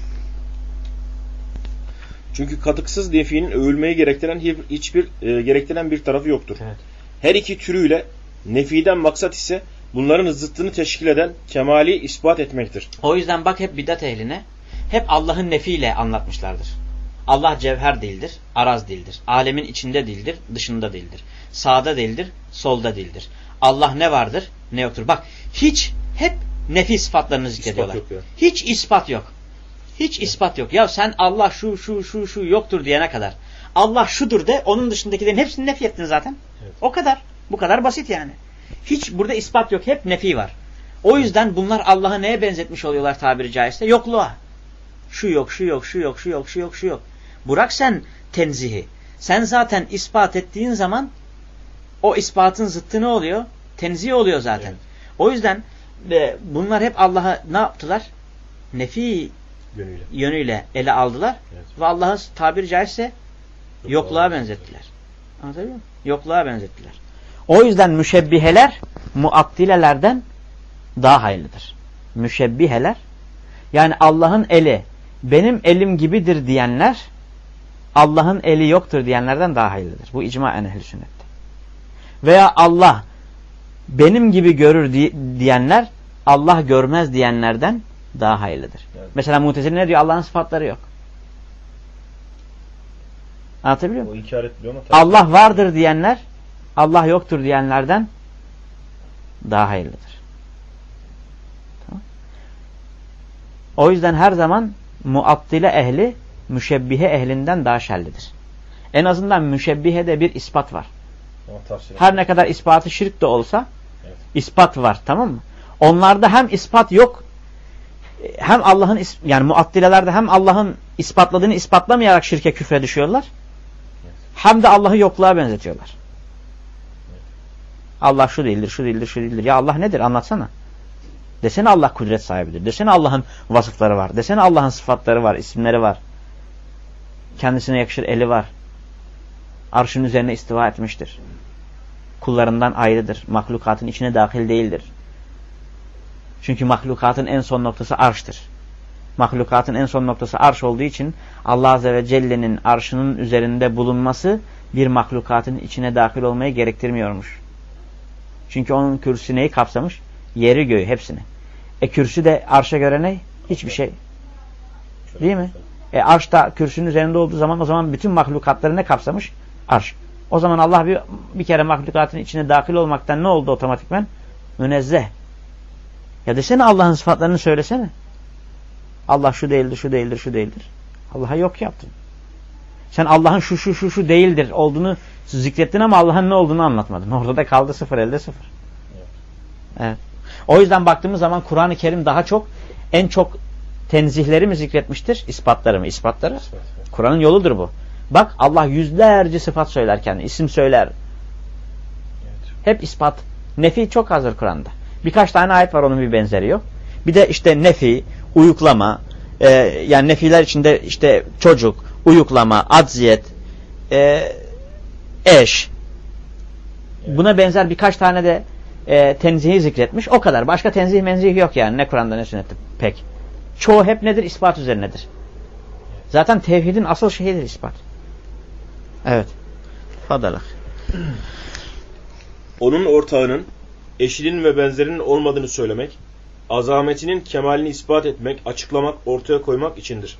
[SPEAKER 2] Çünkü katıksız nefinin övülmeyi gerektiren hiçbir e, gerektiren bir tarafı yoktur. Evet. Her iki türüyle nefiden maksat ise bunların zıttını teşkil eden kemali ispat etmektir.
[SPEAKER 1] O yüzden bak hep bidat ehline hep Allah'ın nefiyle anlatmışlardır. Allah cevher değildir, araz değildir. Alemin içinde değildir, dışında değildir. Sağda değildir, solda değildir. Allah ne vardır, ne yoktur. Bak hiç hep nefi sıfatlarını zikrediyorlar. Ya. Hiç ispat yok. Hiç evet, ispat yok. Ya sen Allah şu şu şu şu yoktur diyene kadar. Allah şudur de, onun dışındakilerin hepsini nefi ettin zaten. Evet. O kadar. Bu kadar basit yani. Hiç burada ispat yok. Hep nefi var. O yüzden bunlar Allah'ı neye benzetmiş oluyorlar tabiri caizse? Yokluğa. Şu yok, şu yok, şu yok, şu yok, şu yok, şu yok. Bırak sen tenzihi. Sen zaten ispat ettiğin zaman o ispatın zıttı ne oluyor? Tenzih oluyor zaten. Evet. O yüzden e, bunlar hep Allah'a ne yaptılar? Nefi yönüyle, yönüyle ele aldılar. Evet. Ve Allah'ı tabiri caizse yokluğa, yokluğa benzettiler. Anlatabiliyor muyum? Yokluğa benzettiler. O yüzden müşebbiheler muattilelerden daha hayırlıdır. Müşebbiheler yani Allah'ın eli benim elim gibidir diyenler Allah'ın eli yoktur diyenlerden daha hayırlıdır. Bu icmaen ehl-i sünnette. Veya Allah benim gibi görür diyenler Allah görmez diyenlerden daha hayırlıdır. Evet. Mesela Mutezile ne diyor? Allah'ın sıfatları yok. Anlatabiliyor muyum? Allah vardır diyenler Allah yoktur diyenlerden daha hayırlıdır. Tamam. O yüzden her zaman muattile ehli müşebbihe ehlinden daha şerlidir. En azından müşebbihede bir ispat var. Her ne kadar ispatı şirk de olsa evet, ispat var, tamam mı? Onlarda hem ispat yok, hem Allah'ın yani muattilelerde hem Allah'ın ispatladığını ispatlamayarak şirke küfre düşüyorlar. Evet. Hem de Allah'ı yokluğa benzetiyorlar. Evet. Allah şu değildir, şu değildir, şu değildir. Ya Allah nedir? Anlatsana. Desene Allah kudret sahibidir. Desene Allah'ın vasıfları var. Desene Allah'ın sıfatları var, isimleri var. Kendisine yakışır eli var. Arşın üzerine istiva etmiştir. Kullarından ayrıdır. Mahlukatın içine dahil değildir. Çünkü mahlukatın en son noktası arştır. Mahlukatın en son noktası arş olduğu için Allah Azze ve Celle'nin arşının üzerinde bulunması bir mahlukatın içine dahil olmayı gerektirmiyormuş. Çünkü onun kürsü neyi kapsamış? Yeri göğü hepsini. E kürsü de arşa göre ne? Hiçbir şey. Değil mi? E arş da kürsünün üzerinde olduğu zaman o zaman bütün mahlukatları ne kapsamış? Arş. O zaman Allah bir, bir kere mahlukatın içine dahil olmaktan ne oldu otomatikmen? Münezzeh. Ya desene Allah'ın sıfatlarını söylesene. Allah şu değildir, şu değildir, şu değildir. Allah'a yok yaptın. Sen Allah'ın şu şu şu şu değildir olduğunu zikrettin ama Allah'ın ne olduğunu anlatmadın. Orada da kaldı sıfır elde sıfır. Evet. Evet. O yüzden baktığımız zaman Kur'an-ı Kerim daha çok en çok tenzihleri mi zikretmiştir? İspatları mı? İspatları. İspat, evet. Kur'an'ın yoludur bu. Bak Allah yüzlerce sıfat söylerken isim söyler. Evet. Hep ispat. Nefi çok azdır Kur'an'da. Birkaç tane ayet var onun bir benzeri yok. Bir de işte nefi, uyuklama, e, yani nefiler içinde işte çocuk, uyuklama, acziyet, e, eş. Evet. Buna benzer birkaç tane de e, tenzihi zikretmiş. O kadar. Başka tenzih menzih yok yani. Ne Kur'an'da ne sünnette pek. Çoğu hep nedir? İspat üzerinedir. Zaten tevhidin asıl şeyidir ispat. Evet. Fadalah.
[SPEAKER 2] Onun ortağının, eşinin ve benzerinin olmadığını söylemek, azametinin kemalini ispat etmek, açıklamak, ortaya koymak içindir.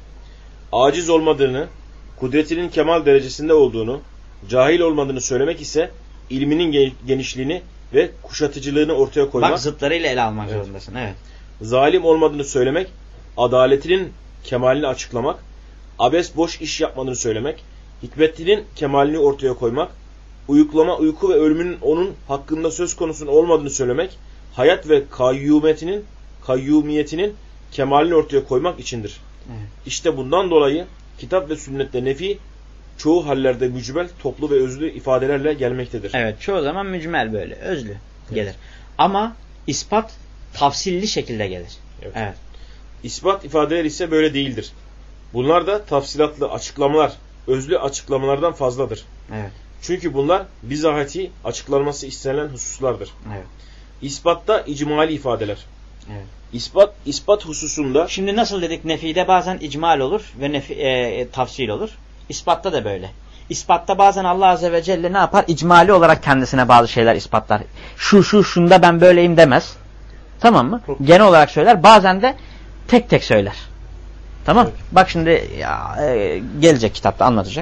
[SPEAKER 2] Aciz olmadığını, kudretinin kemal derecesinde olduğunu, cahil olmadığını söylemek ise ilminin genişliğini ve kuşatıcılığını ortaya koymak.
[SPEAKER 1] Bak zıtlarıyla ele almak evet. zorundasın. Evet.
[SPEAKER 2] Zalim olmadığını söylemek, adaletinin kemalini açıklamak, abes boş iş yapmadığını söylemek, hikmetinin kemalini ortaya koymak, uyuklama, uyku ve ölümünün onun hakkında söz konusunun olmadığını söylemek, hayat ve kayyumetinin, kayyumiyetinin kemalini ortaya koymak içindir. Evet. İşte bundan dolayı kitap ve sünnette nefi çoğu hallerde mücmel, toplu ve özlü ifadelerle gelmektedir.
[SPEAKER 1] Evet, çoğu zaman mücmel böyle, özlü gelir. Evet. Ama ispat tafsilli şekilde gelir. Evet. Evet.
[SPEAKER 2] İspat ifadeler ise böyle değildir. Bunlar da tafsilatlı açıklamalar, özlü açıklamalardan fazladır.
[SPEAKER 1] Evet.
[SPEAKER 2] Çünkü bunlar bizatihi açıklanması istenilen hususlardır.
[SPEAKER 1] Evet.
[SPEAKER 2] İspatta icmali ifadeler.
[SPEAKER 1] Evet.
[SPEAKER 2] İspat, ispat hususunda...
[SPEAKER 1] Şimdi nasıl dedik nefide bazen icmal olur ve nefi, e, tafsil olur. İspatta da böyle. İspatta bazen Allah Azze ve Celle ne yapar? İcmali olarak kendisine bazı şeyler ispatlar. Şu şu şunda ben böyleyim demez. Tamam mı? Genel olarak söyler. Bazen de tek tek söyler. Tamam. Evet. Bak şimdi ya, e, gelecek kitapta anlatacak.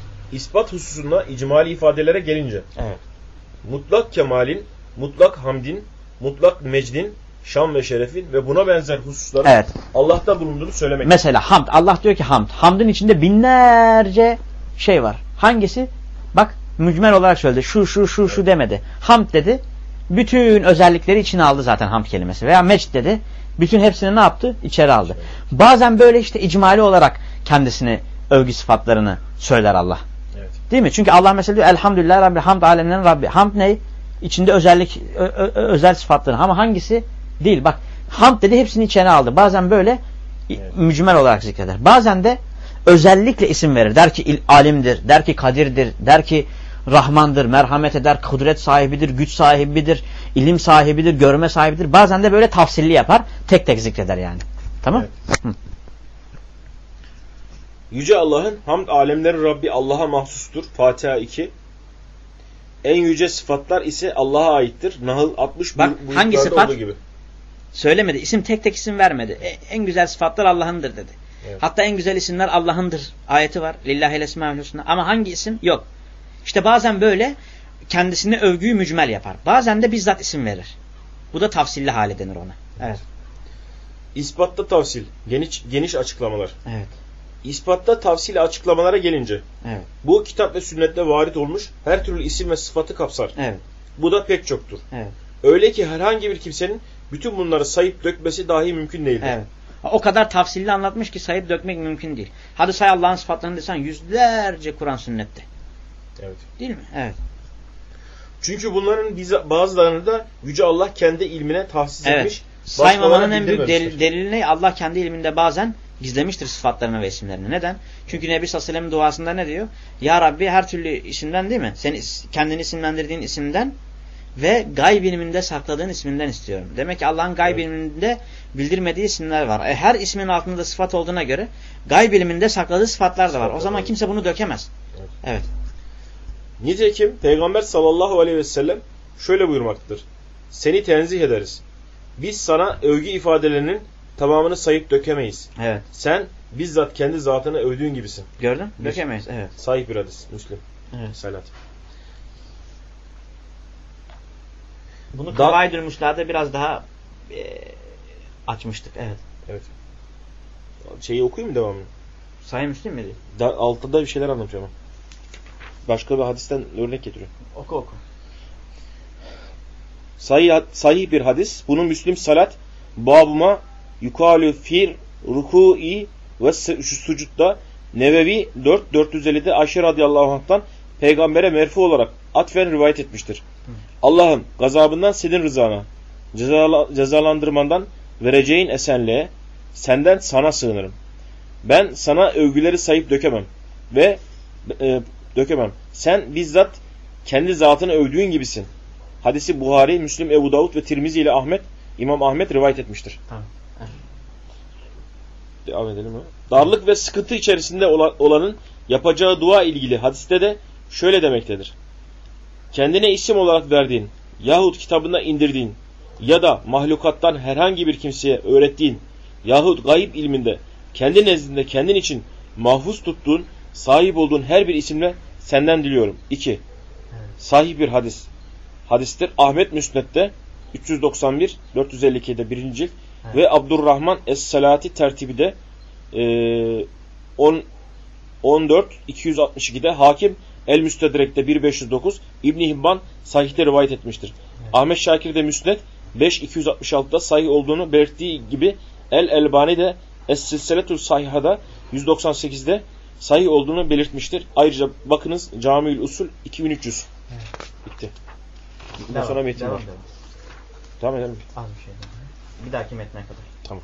[SPEAKER 2] İspat hususunda icmali ifadelere gelince.
[SPEAKER 1] Evet.
[SPEAKER 2] Mutlak kemalin, mutlak hamdin, mutlak mecdin, şan ve şerefin ve buna benzer hususların
[SPEAKER 1] evet.
[SPEAKER 2] Allah'ta bulunduğunu söylemek.
[SPEAKER 1] Mesela hamd. Allah diyor ki hamd. Hamdın içinde binlerce şey var. Hangisi? Bak mücmel olarak söyledi. Şu şu şu evet. şu demedi. Hamd dedi. Bütün özellikleri içine aldı zaten hamd kelimesi. Veya mecd dedi. Bütün hepsini ne yaptı? İçeri aldı. Evet. Bazen böyle işte icmali olarak kendisini övgü sıfatlarını söyler Allah.
[SPEAKER 2] Evet.
[SPEAKER 1] Değil mi? Çünkü Allah mesela diyor elhamdülillah Rabbi hamd alemlerin Rabbi. Hamd ne? İçinde özellik ö, ö, özel sıfatları. Ama hangisi? Değil. Bak hamd dedi hepsini içine aldı. Bazen böyle evet. mücmel olarak zikreder. Bazen de özellikle isim verir. Der ki il, alimdir, der ki kadirdir, der ki Rahmandır, merhamet eder, kudret sahibidir, güç sahibidir, ilim sahibidir, görme sahibidir. Bazen de böyle tafsilli yapar. Tek tek zikreder yani. Tamam? Evet. Hı.
[SPEAKER 2] Yüce Allah'ın hamd alemlerin Rabbi Allah'a mahsustur. Fatiha iki. En yüce sıfatlar ise Allah'a aittir. Nahl altmış
[SPEAKER 1] Bak
[SPEAKER 2] bu,
[SPEAKER 1] hangi sıfat?
[SPEAKER 2] Gibi.
[SPEAKER 1] Söylemedi. İsim tek tek isim vermedi. E, en güzel sıfatlar Allah'ındır dedi. Evet. Hatta en güzel isimler Allah'ındır ayeti var. Lillahil esmaül husna. Ama hangi isim? Yok. İşte bazen böyle kendisine övgüyü mücmel yapar. Bazen de bizzat isim verir. Bu da tafsilli hali denir ona. Evet.
[SPEAKER 2] İspatta tafsil. Geniş, geniş açıklamalar.
[SPEAKER 1] Evet.
[SPEAKER 2] İspatta tafsil açıklamalara gelince.
[SPEAKER 1] Evet.
[SPEAKER 2] Bu kitap ve sünnette varit olmuş her türlü isim ve sıfatı kapsar.
[SPEAKER 1] Evet.
[SPEAKER 2] Bu da pek çoktur.
[SPEAKER 1] Evet.
[SPEAKER 2] Öyle ki herhangi bir kimsenin bütün bunları sayıp dökmesi dahi mümkün değildir.
[SPEAKER 1] Evet. O kadar tafsilli anlatmış ki sayıp dökmek mümkün değil. Hadi say Allah'ın sıfatlarını desen yüzlerce Kur'an sünnette.
[SPEAKER 2] Evet.
[SPEAKER 1] Değil mi? Evet.
[SPEAKER 2] Çünkü bunların bazılarını da Yüce Allah kendi ilmine tahsis
[SPEAKER 1] evet.
[SPEAKER 2] etmiş
[SPEAKER 1] saymamanın en büyük delil, delili ne? Allah kendi ilminde bazen gizlemiştir sıfatlarını ve isimlerini. Neden? Çünkü Nebi sallallahu aleyhi ve sellem'in duasında ne diyor? Ya Rabbi her türlü isimden değil mi? Sen kendini isimlendirdiğin isimden ve gayb ilminde sakladığın isminden istiyorum. Demek ki Allah'ın gayb evet. ilminde bildirmediği isimler var. E, her ismin altında sıfat olduğuna göre gayb ilminde sakladığı sıfatlar da var. O zaman kimse bunu dökemez. Evet. evet.
[SPEAKER 2] Nitekim Peygamber sallallahu aleyhi ve sellem şöyle buyurmaktadır. Seni tenzih ederiz. Biz sana övgü ifadelerinin tamamını sayıp dökemeyiz.
[SPEAKER 1] Evet.
[SPEAKER 2] Sen bizzat kendi zatını övdüğün gibisin.
[SPEAKER 1] Gördün? Dökemeyiz. Evet.
[SPEAKER 2] Sahih bir hadis. Müslim.
[SPEAKER 1] Evet.
[SPEAKER 2] Salat.
[SPEAKER 1] Bunu Kavaidül Müslah'da biraz daha e, açmıştık. Evet.
[SPEAKER 2] Evet. Şeyi okuyayım mı devamını?
[SPEAKER 1] Sahih Müslim miydi?
[SPEAKER 2] Da, altında bir şeyler anlatacağım. Başka bir hadisten örnek getiriyorum.
[SPEAKER 1] Oku oku.
[SPEAKER 2] Sahih, sahih bir hadis. Bunun Müslim salat babuma yukalü fir ruku'i ve sucutta Nevevi dört dört yüz ellide Ayşe radıyallahu anh'tan peygambere merfu olarak atfen rivayet etmiştir. Allah'ım gazabından senin rızana, cezala, cezalandırmandan vereceğin esenliğe senden sana sığınırım. Ben sana övgüleri sayıp dökemem ve e, dökemem. Sen bizzat kendi zatını övdüğün gibisin. Hadisi Buhari, Müslim, Ebu Davud ve Tirmizi ile Ahmet, İmam Ahmet rivayet etmiştir.
[SPEAKER 1] Tamam.
[SPEAKER 2] Devam edelim mi? Darlık ve sıkıntı içerisinde olanın yapacağı dua ilgili hadiste de şöyle demektedir. Kendine isim olarak verdiğin yahut kitabına indirdiğin ya da mahlukattan herhangi bir kimseye öğrettiğin yahut gayb ilminde kendi nezdinde kendin için mahfuz tuttuğun, sahip olduğun her bir isimle senden diliyorum. İki. Sahih bir hadis. Hadistir. Ahmet Müsned'de üç yüz doksan bir dört yüz elli iki'de birinci cilt evet. Ve Abdurrahman Es-Salati tertibi de e, on dört iki yüz altmış iki'de Hakim El-Müstedrek'te bir bin beş yüz dokuz İbn Hibban sahihte rivayet etmiştir. Evet. Ahmet Şakir de Müsned beş bin iki yüz altmış altı'da sahih olduğunu belirttiği gibi El-Elbani de Es-Silsiletü Sahiha'da yüz doksan sekiz'de sahih olduğunu belirtmiştir. Ayrıca bakınız Camiül Usul iki bin üç yüz. Evet. Bitti. Bundan devam, sonra metin var. Tamam edelim.
[SPEAKER 1] Az bir şey daha. Bir dahaki metne kadar.
[SPEAKER 2] Tamam.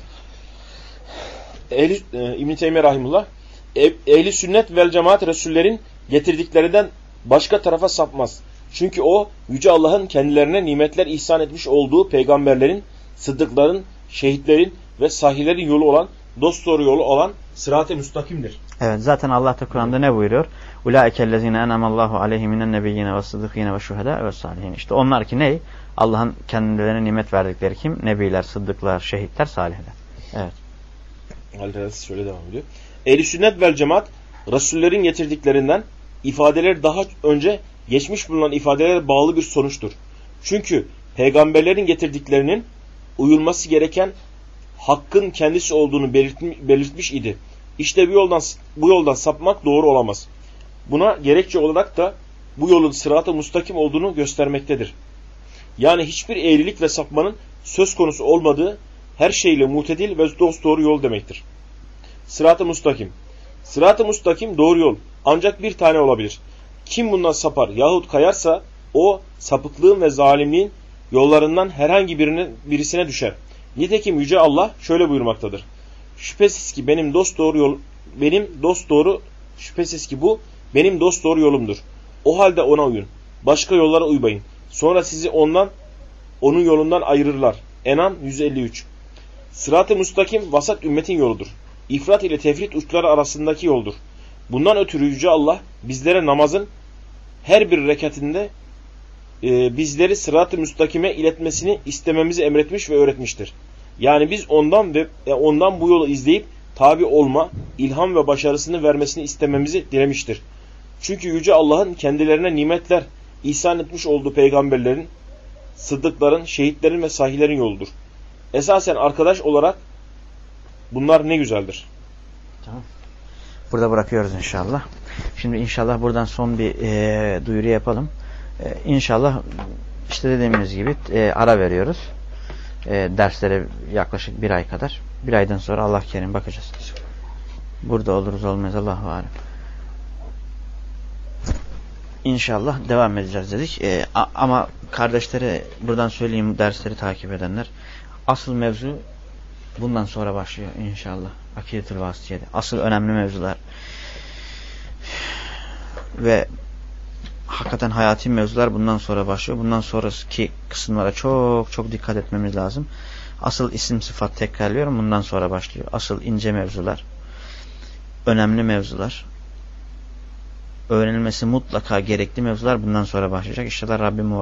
[SPEAKER 2] Ehli, e, İbn-i Teymiye Rahimullah ehli sünnet vel cemaat Resullerin getirdiklerinden başka tarafa sapmaz. Çünkü o Yüce Allah'ın kendilerine nimetler ihsan etmiş olduğu peygamberlerin, sıddıkların, şehitlerin ve sahihlerin yolu olan, dosdoğru yolu olan sırat-ı müstakimdir.
[SPEAKER 1] Evet, zaten Allah da Kur'an'da ne buyuruyor? Ulaikellezine enamallahu aleyhim minen nebiyyine ve sıddıkine ve şuhada ve salihin. İşte onlar ki ne? Allah'ın kendilerine nimet verdikleri kim? Nebiler, sıddıklar, şehitler, salihler. Evet.
[SPEAKER 2] Al-Reis şöyle devam ediyor. Ehl-i sünnet vel cemaat Resullerin getirdiklerinden ifadeler daha önce geçmiş bulunan ifadelere bağlı bir sonuçtur. Çünkü peygamberlerin getirdiklerinin uyulması gereken hakkın kendisi olduğunu belirtmiş idi. İşte bu yoldan bu yoldan sapmak doğru olamaz. Buna gerekçe olarak da bu yolun sırat-ı mustakim olduğunu göstermektedir. Yani hiçbir eğrilik ve sapmanın söz konusu olmadığı her şeyle mutedil ve dosdoğru yol demektir. Sırat-ı mustakim. Sırat-ı mustakim doğru yol. Ancak bir tane olabilir. Kim bundan sapar yahut kayarsa o sapıklığın ve zalimliğin yollarından herhangi birine, birisine düşer. Nitekim Yüce Allah şöyle buyurmaktadır. Şüphesiz ki benim dosdoğru yol benim dosdoğru şüphesiz ki bu benim dosdoğru yolumdur. O halde ona uyun. Başka yollara uymayın. Sonra sizi ondan onun yolundan ayırırlar. En'am yüz elli üç. Sırat-ı müstakim vasat ümmetin yoludur. İfrat ile tefrit uçları arasındaki yoldur. Bundan ötürü Yüce Allah bizlere namazın her bir rekatinde e, bizleri sırat-ı müstakime iletmesini istememizi emretmiş ve öğretmiştir. Yani biz ondan ve e, ondan bu yolu izleyip tabi olma, ilham ve başarısını vermesini istememizi dilemiştir. Çünkü Yüce Allah'ın kendilerine nimetler ihsan etmiş olduğu peygamberlerin, sıddıkların, şehitlerin ve sahihlerin yoludur. Esasen arkadaş olarak bunlar ne güzeldir.
[SPEAKER 1] Tamam. Burada bırakıyoruz inşallah. Şimdi inşallah buradan son bir e, duyuru yapalım. E, inşallah işte dediğimiz gibi e, ara veriyoruz. E, derslere yaklaşık bir ay kadar. Bir aydan sonra Allah kerim bakacağız. Burada oluruz olmayız Allahu alem. İnşallah devam edeceğiz dedik. E, a, ama kardeşlere buradan söyleyeyim, dersleri takip edenler, Asıl mevzu bundan sonra başlıyor inşallah. Akidetül Vasitiye'de. Asıl önemli mevzular. Ve hakikaten hayati mevzular bundan sonra başlıyor. Bundan sonraki kısımlara çok çok dikkat etmemiz lazım. Asıl isim sıfat, tekrarlıyorum, bundan sonra başlıyor. Asıl ince mevzular, önemli mevzular, öğrenilmesi mutlaka gerekli mevzular bundan sonra başlayacak. İnşallah Rabbim